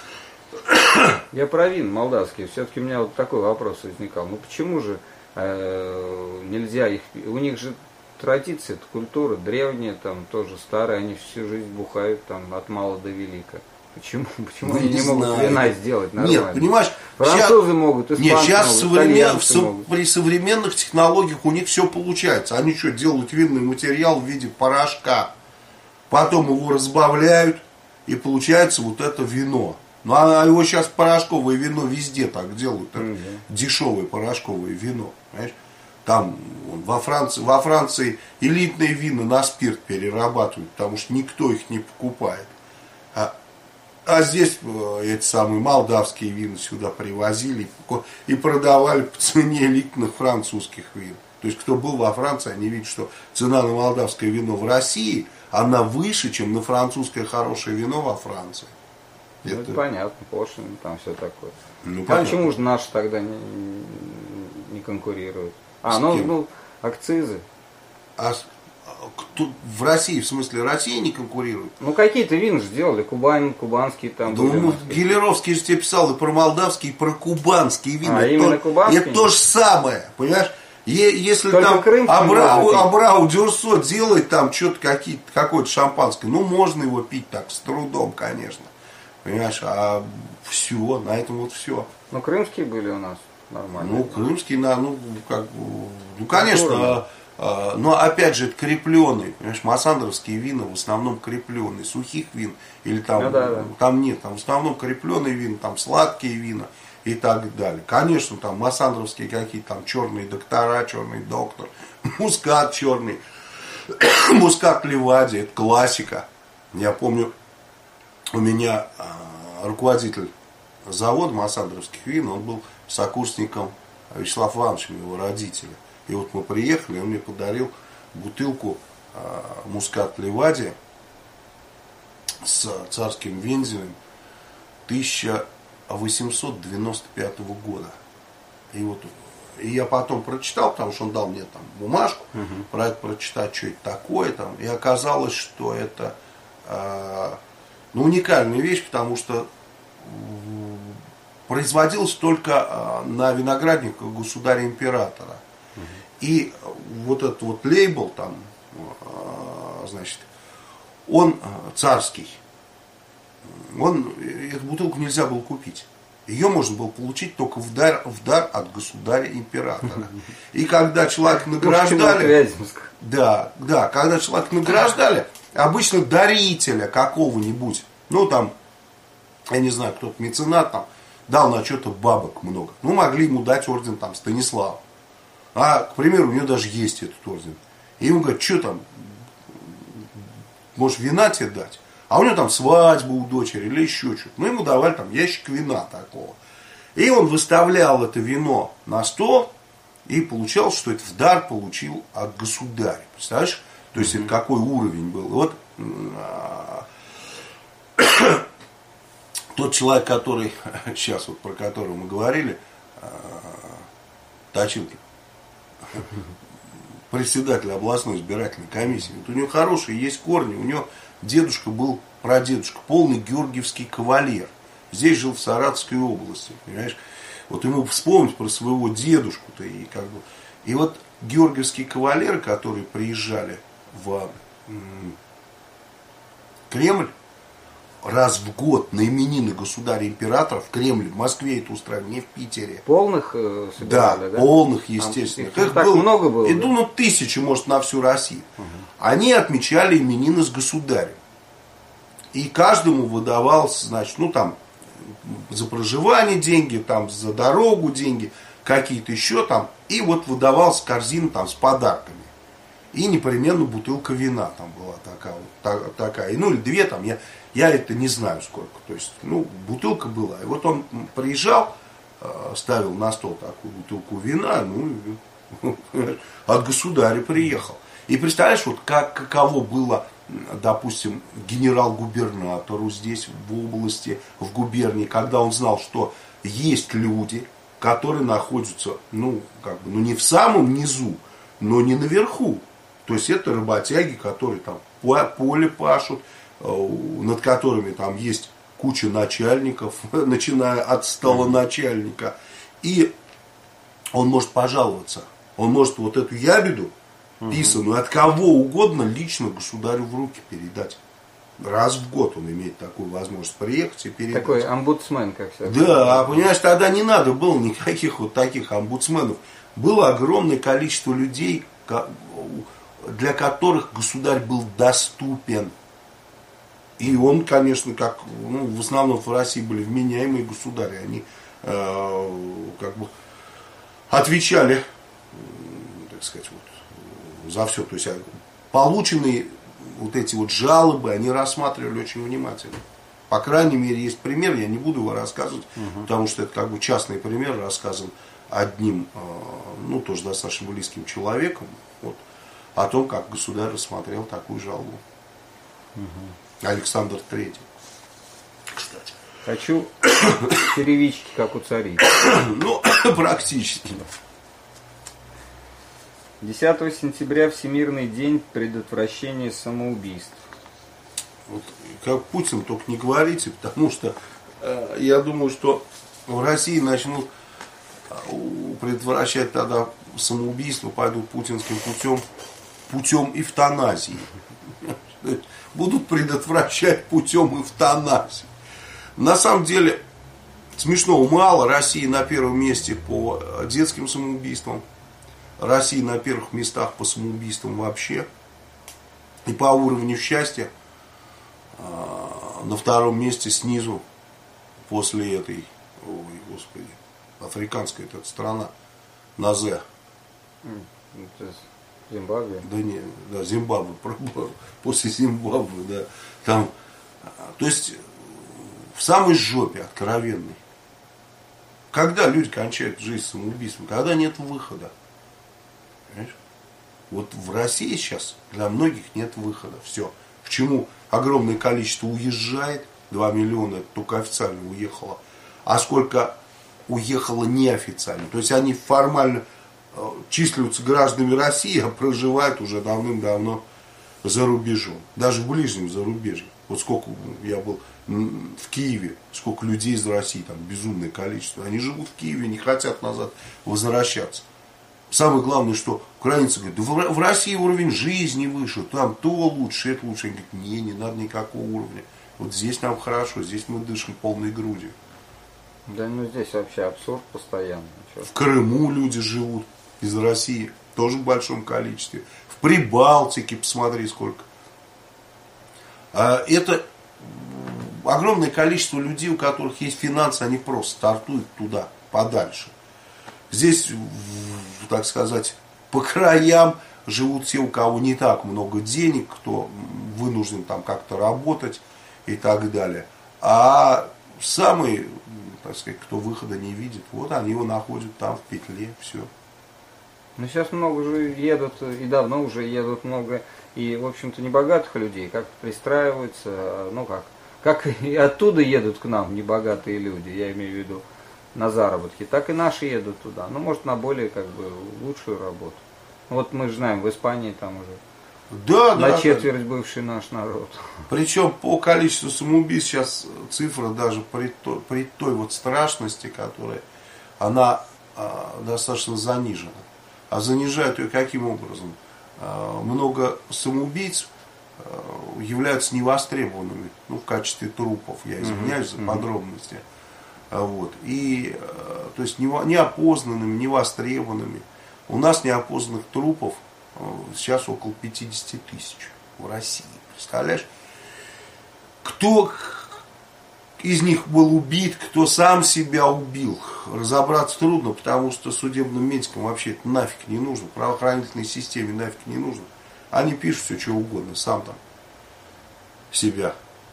Я про вин молдавский. Все-таки у меня вот такой вопрос возникал. Ну почему же нельзя их... У них же традиция, это культура древняя, там тоже старая, они всю жизнь бухают там от мала до велика. Почему они не могут вина сделать нормально? Нет, понимаешь, французы могут, испанцы могут, итальянцы могут. При современных технологиях у них все получается. Они что, делают винный материал в виде порошка, потом его разбавляют, и получается вот это вино. Ну, а его сейчас порошковое вино везде так делают. Дешевое порошковое вино. Понимаешь? Там во Франции элитные вина на спирт перерабатывают, потому что никто их не покупает. А здесь эти самые молдавские вина сюда привозили и продавали по цене элитных французских вин. То есть, кто был во Франции, они видят, что цена на молдавское вино в России, она выше, чем на французское хорошее вино во Франции. Ну, это понятно, пошлины, там все такое. Ну, а почему же наши тогда не конкурируют? Акцизы. В России, в смысле, Россия не конкурирует? Ну, какие-то вина же делали, кубанские там. Да, Гелеровский же тебе писал и про молдавские, и про кубанские вина. Именно кубанские? Это то же самое, понимаешь? Если только там Абрау Дюрсо делает там что-то, какое-то шампанское, ну, можно его пить так, с трудом, конечно. Понимаешь, а все, на этом вот все. Ну, крымские были у нас нормально. Ну, крымские, конечно, но опять же, это крепленые, понимаешь, массандровские вина в основном крепленые, сухих вин, или там, там нет, там в основном крепленые вина, там сладкие вина и так далее. Конечно, там массандровские какие-то, там черные доктора, черный доктор, мускат черный, мускат Ливади, это классика. Я помню, у меня руководитель завода массандровских вин, он был сокурсником Вячеслава Ивановича, его родителя. И вот мы приехали, он мне подарил бутылку мускат Ливади с царским вензелем 1895 года. И я потом прочитал, потому что он дал мне там бумажку, про это прочитать, что это такое там. И оказалось, что это уникальная вещь, потому что производилась только на виноградниках государя-императора. И вот этот вот лейбл там, значит, он царский. Эту бутылку нельзя было купить. Ее можно было получить только в дар от государя-императора. И когда человека награждали, когда человека награждали, обычно дарителя какого-нибудь, ну там, я не знаю, кто-то меценат там, дал на что-то бабок много. Ну, могли ему дать орден там Станислава. А, к примеру, у него даже есть этот орден. И ему говорят, что там, можешь вина тебе дать? А у него там свадьба у дочери или еще что-то. Ну, ему давали там ящик вина такого. И он выставлял это вино на стол и получал, что это в дар получил от государя. Представляешь? То есть, это какой уровень был. И вот тот человек, который, сейчас вот про которого мы говорили, Точилкин, председатель областной избирательной комиссии. Вот у него хорошие есть корни. У него дедушка был, прадедушка, полный георгиевский кавалер. Здесь жил в Саратовской области. Понимаешь? Вот ему вспомнить про своего дедушку-то. И вот георгиевские кавалеры, которые приезжали в Кремль, раз в год на именины государя-императора в Кремле, в Москве это устраивали, не в Питере. Полных собирали, да? Полных, естественно. Их так много было? Тысячи, может, на всю Россию. Они отмечали именины с государем. И каждому выдавался, значит, за проживание деньги, там за дорогу деньги, какие-то еще там. И вот выдавалась корзина там с подарками. И непременно бутылка вина там была такая. Ну или две там, я это не знаю сколько. То есть, ну, бутылка была. И вот он приезжал, ставил на стол такую бутылку вина, ну, от государя приехал. И представляешь, вот каково было, допустим, генерал-губернатору здесь, в области, в губернии, когда он знал, что есть люди, которые находятся, ну, как бы, ну, не в самом низу, но не наверху. То есть это работяги, которые там поле пашут, над которыми там есть куча начальников, начиная от столоначальника. И он может пожаловаться. Он может вот эту ябеду, писаную, от кого угодно лично государю в руки передать. Раз в год он имеет такую возможность приехать и передать. Такой омбудсмен, как всегда. Да, понимаешь, тогда не надо было никаких вот таких омбудсменов. Было огромное количество людей, для которых государь был доступен. И он, конечно, как, ну, в основном в России были вменяемые государи, они как бы отвечали, так сказать, вот, за все. То есть полученные вот эти вот жалобы они рассматривали очень внимательно. По крайней мере, есть пример, я не буду его рассказывать, потому что это как бы частный пример, рассказан одним, ну, тоже достаточно близким человеком, вот, о том, как государь рассмотрел такую жалобу. Александр III, кстати. Хочу черевички, как у царицы. Ну, практически. 10 сентября Всемирный день предотвращения самоубийств. Вот, как Путин, только не говорите, потому что я думаю, что в России начнут предотвращать тогда самоубийство, пойдут путинским путем эвтаназии. Будут предотвращать путем эвтаназии. На самом деле, смешного мало. Россия на первом месте по детским самоубийствам. Россия на первых местах по самоубийствам вообще. И по уровню счастья на втором месте снизу после этой, ой, господи, африканская эта страна, на З. Зимбабве? Да не, да, Зимбабве, после Зимбабве, да. Там, то есть, в самой жопе откровенной. Когда люди кончают жизнь самоубийством? Когда нет выхода. Понимаешь? Вот в России сейчас для многих нет выхода. Все. Почему огромное количество уезжает, 2 миллиона, это только официально уехало. А сколько уехало неофициально. То есть они формально числятся гражданами России, а проживают уже давным-давно за рубежом. Даже в ближнем зарубежье. Вот сколько я был в Киеве, сколько людей из России, там безумное количество. Они живут в Киеве, не хотят назад возвращаться. Самое главное, что украинцы говорят, да в России уровень жизни выше, там то лучше, это лучше. Они говорят, не надо никакого уровня. Вот здесь нам хорошо, здесь мы дышим полной грудью. Да, ну здесь вообще абсурд постоянно. В Крыму люди живут из России, тоже в большом количестве. В Прибалтике, посмотри сколько. Это огромное количество людей, у которых есть финансы, они просто стартуют туда, подальше. Здесь, так сказать, по краям живут те, у кого не так много денег, кто вынужден там как-то работать и так далее. А самые, так сказать, кто выхода не видит, вот они его находят там в петле, все. Ну сейчас много уже едут, и давно уже едут много, и, в общем-то, небогатых людей, как-то пристраиваются, ну как и оттуда едут к нам небогатые люди, я имею в виду, на заработки, так и наши едут туда. Ну, может, на более, как бы, лучшую работу. Вот мы же знаем, в Испании там уже на четверть бывший наш народ. Причем по количеству самоубийств сейчас цифра даже при той вот страшности, которая, она достаточно занижена. А занижают ее каким образом? Много самоубийц являются невостребованными, ну, в качестве трупов, я извиняюсь за подробности. Вот. И, то есть неопознанными, невостребованными. У нас неопознанных трупов сейчас около 50 тысяч в России. Представляешь? Кто из них был убит, кто сам себя убил. Разобраться трудно, потому что судебным медикам вообще это нафиг не нужно. Правоохранительной системе нафиг не нужно. Они пишут все, что угодно, сам там себя.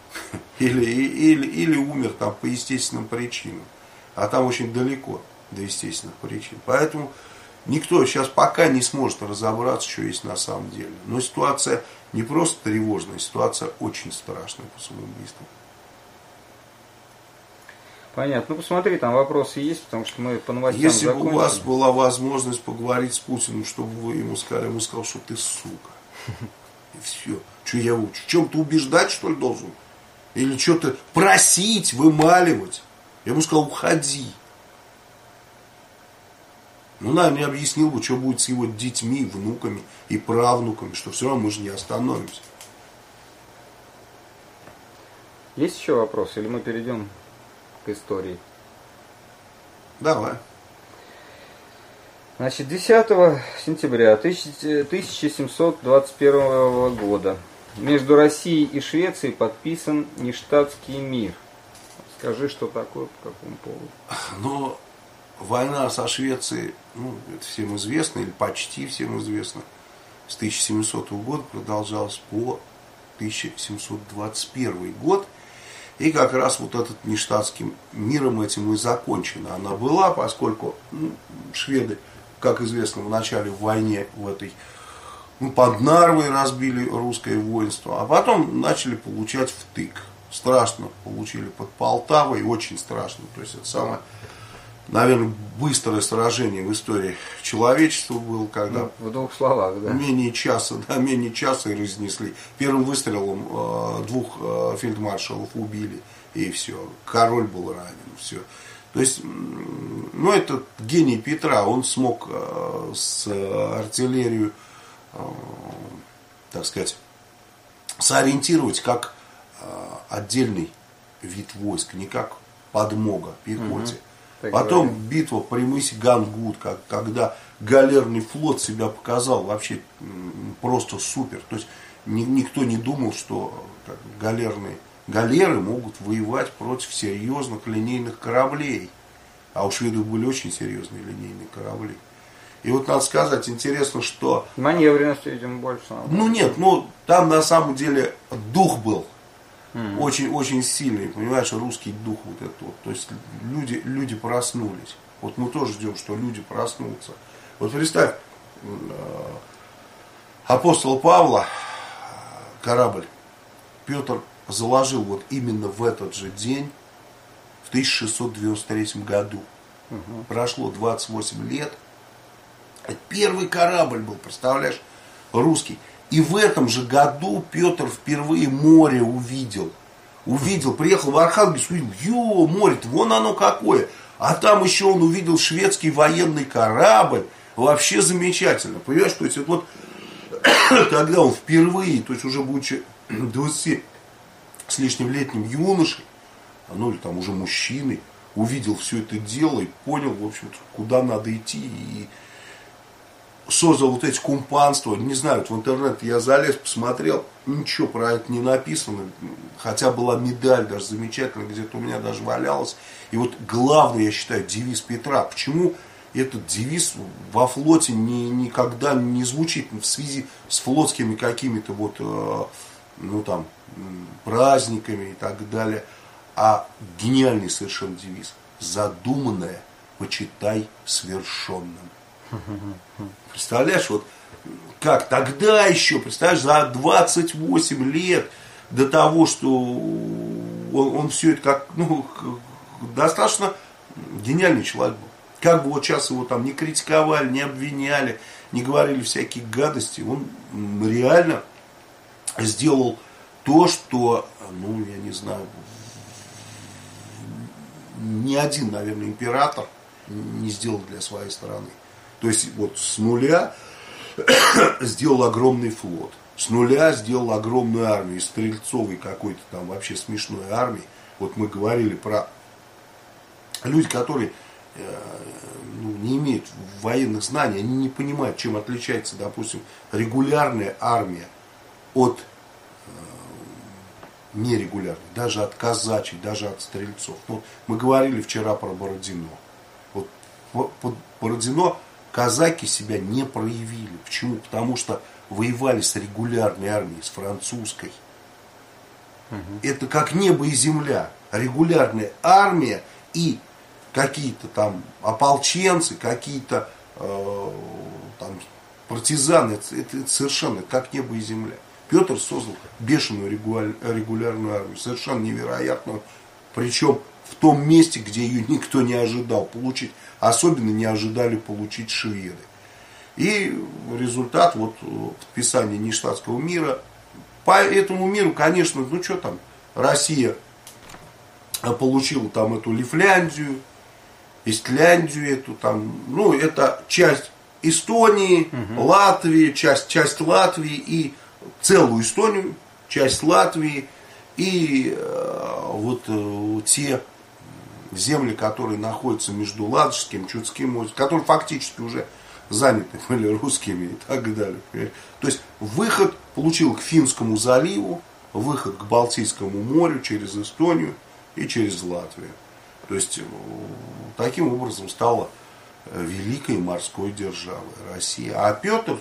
Или умер там по естественным причинам. А там очень далеко до естественных причин. Поэтому никто сейчас пока не сможет разобраться, что есть на самом деле. Но ситуация не просто тревожная, ситуация очень страшная по самоубийству. Понятно. Ну, посмотри, там вопросы есть, потому что мы по новостям Если закончили. бы у вас была возможность поговорить с Путиным, чтобы вы ему сказали, ему сказал, что ты сука. И все. Что я в чем-то убеждать, что ли, должен? Или что-то просить, вымаливать? Я ему сказал, уходи. Ну, наверное, не объяснил бы, что будет с его детьми, внуками и правнуками, что все равно мы же не остановимся. Есть еще вопросы, или мы перейдем к истории? Давай. Значит, 10 сентября 1721 года между Россией и Швецией подписан Ништадтский мир. Скажи, что такое, по какому поводу? Но война со Швецией, ну, это всем известно, или почти всем известно, с 1700 года продолжалась по 1721 год. И как раз вот этот Ништадтским миром этим и закончена она была, поскольку шведы, как известно, в начале войны в этой, под Нарвой разбили русское воинство, а потом начали получать втык. Страшно получили под Полтавой, очень страшно. То есть это самое, наверное, быстрое сражение в истории человечества было, когда в двух словах, да. менее часа и разнесли. Первым выстрелом двух фельдмаршалов убили, и все. Король был ранен, все. То есть, ну, это гений Петра, он смог с артиллерией, так сказать, сориентировать как отдельный вид войск, не как подмога пехоте. Потом битва при мысе Гангут, когда галерный флот себя показал вообще просто супер. То есть никто не думал, что галеры могут воевать против серьезных линейных кораблей. А у шведов были очень серьезные линейные корабли. И вот надо сказать, интересно, что... Маневренности, видимо, больше. Ну нет, там на самом деле дух был. Очень сильный, понимаешь, русский дух вот этот вот. То есть люди проснулись. Вот мы тоже ждем, что люди проснутся. Вот представь, апостола Павла, корабль, Петр заложил вот именно в этот же день, в 1693 году. Прошло 28 лет. Первый корабль был, представляешь, русский. И в этом же году Петр впервые море увидел. Приехал в Архангельск, увидел, море-то, вон оно какое. А там еще он увидел шведский военный корабль. Вообще замечательно. Понимаешь, то есть вот когда он впервые, то есть уже будучи 20 с лишним летним юношей, ну или там уже мужчиной, увидел все это дело и понял, в общем-то, куда надо идти. И создал вот эти кумпанства, не знаю, вот в интернет я залез, посмотрел, ничего про это не написано, хотя была медаль даже замечательная, где-то у меня даже валялась. И вот главный, я считаю, девиз Петра, почему этот девиз во флоте никогда не звучит в связи с флотскими какими-то вот, ну там, праздниками и так далее, а гениальный совершенно девиз: задуманное почитай свершенным. Представляешь, вот как тогда еще, представляешь, за 28 лет до того, что он все это как, достаточно гениальный человек был. Как бы вот сейчас его там не критиковали, не обвиняли, не говорили всякие гадости, он реально сделал то, что, я не знаю, ни один, наверное, император не сделал для своей страны. То есть вот с нуля сделал огромный флот, с нуля сделал огромную армию, стрельцовой какой-то там вообще смешной армии. Вот мы говорили про люди, которые не имеют военных знаний, они не понимают, чем отличается, допустим, регулярная армия от нерегулярный, даже от казачьих, даже от стрельцов. Ну, мы говорили вчера про Бородино. Вот под Бородино казаки себя не проявили. Почему? Потому что воевали с регулярной армией, с французской. Это как небо и земля. Регулярная армия и какие-то там ополченцы, какие-то там партизаны. Это совершенно как небо и земля. Петр создал бешеную регулярную армию, совершенно невероятную, причем в том месте, где ее никто не ожидал получить, особенно не ожидали получить шведы. И результат вот подписания Ништадтского мира. По этому миру, конечно, ну что там, Россия получила там эту Лифляндию, Истляндию эту там, ну это часть Эстонии, Латвии, часть Латвии и целую Эстонию, часть Латвии и вот те земли, которые находятся между Ладожским, Чудским озером, которые фактически уже заняты были русскими и так далее. То есть выход получил к Финскому заливу, выход к Балтийскому морю через Эстонию и через Латвию. То есть таким образом стала великой морской державой Россия. А Петр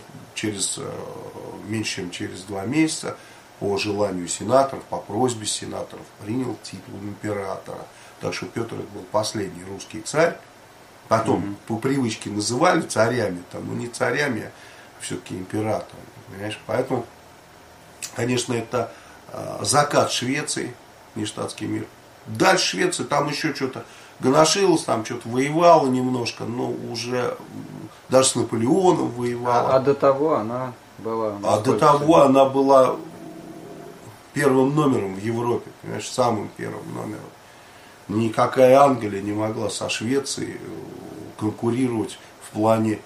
меньше чем через 2 месяца по желанию сенаторов, по просьбе сенаторов принял титул императора. Так что Петр был последний русский царь. Потом по привычке называли царями, там, но не царями, а все-таки императором. Понимаешь? Поэтому, конечно, это закат Швеции, Ништадтский мир. Дальше Швеция там еще что-то гоношилась, там что-то воевала немножко, но уже даже с Наполеоном воевала. А до того она была... До того она была первым номером в Европе, понимаешь, самым первым номером. Никакая Англия не могла со Швецией конкурировать в плане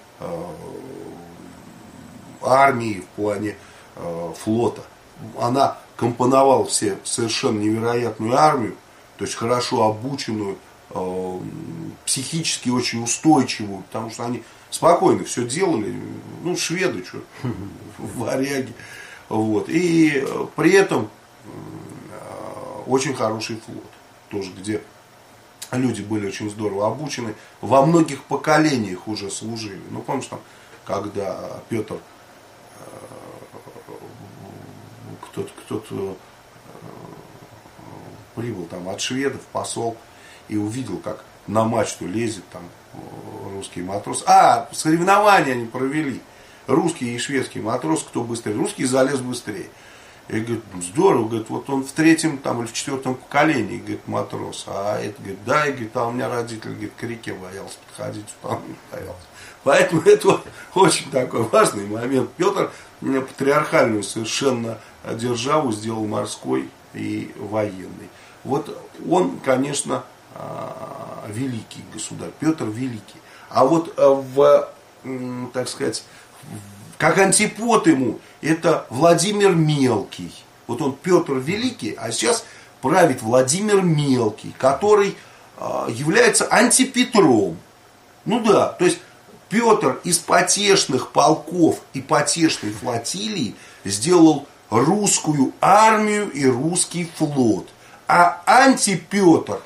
армии, в плане флота. Она компоновала все совершенно невероятную армию, то есть хорошо обученную, психически очень устойчивую, потому что они спокойно все делали, ну, шведы, что, варяги. Вот. И при этом очень хороший флот, тоже, где люди были очень здорово обучены, во многих поколениях уже служили. Ну, помнишь, там, когда Петр, кто-то прибыл там от шведов, посол, и увидел, как на мачту лезет там русский матрос. Соревнования они провели. Русский и шведский матрос, кто быстрее. Русский залез быстрее. И говорит, здорово, говорит, вот он в 3-м там, или в 4-м поколении, говорит, матрос. А это, говорит, да, и говорит, у меня родитель, говорит, к реке боялся подходить, там не боялся. Поэтому это вот очень такой важный момент. Петр патриархальную совершенно державу сделал морской и военной. Вот он, конечно, великий государь, Петр великий. А вот так сказать, как антипод ему, это Владимир Мелкий. Вот он Петр Великий, а сейчас правит Владимир Мелкий, который является антипетром. Ну да, то есть Петр из потешных полков и потешной флотилии сделал русскую армию и русский флот. А антипетр,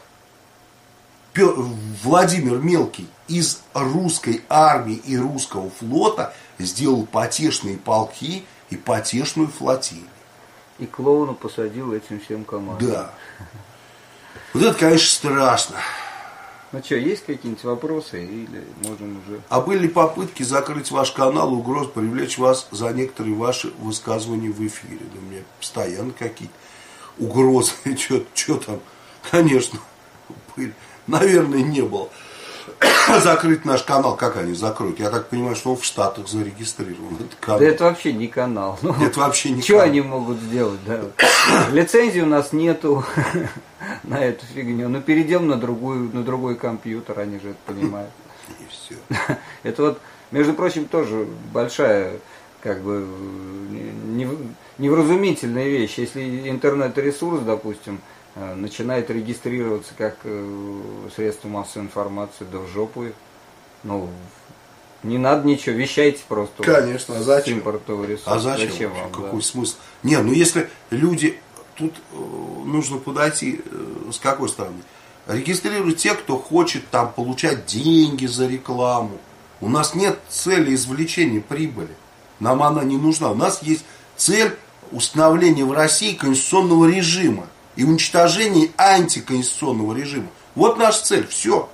Владимир Мелкий, из русской армии и русского флота сделал потешные полки и потешную флотилию. И клоуна посадил этим всем командам. Да. Вот это, конечно, страшно. Ну что, есть какие-нибудь вопросы или можем уже... А были ли попытки закрыть ваш канал, угроз привлечь вас за некоторые ваши высказывания в эфире? Да, у меня постоянно какие-то угрозы, что там, конечно, были. Наверное, не было. Закрыть наш канал, как они закроют? Я так понимаю, что он в Штатах зарегистрирован. Да это вообще не канал. Это вообще не что канал. Они могут сделать? Да? Лицензии у нас нету на эту фигню. Ну, перейдем на другой компьютер, они же это понимают. И все. Это вот, между прочим, тоже большая, как бы, невразумительная вещь. Если интернет-ресурс, допустим, начинает регистрироваться как средство массовой информации, да в жопу. Ну, не надо ничего, вещайте просто. Конечно, а зачем? Импортовый ресурс. А зачем вам? Какой смысл? Не, ну если люди тут нужно подойти с какой стороны? Регистрируют те, кто хочет там получать деньги за рекламу. У нас нет цели извлечения прибыли. Нам она не нужна. У нас есть цель установления в России конституционного режима и уничтожения антиконституционного режима. Вот наша цель. Все.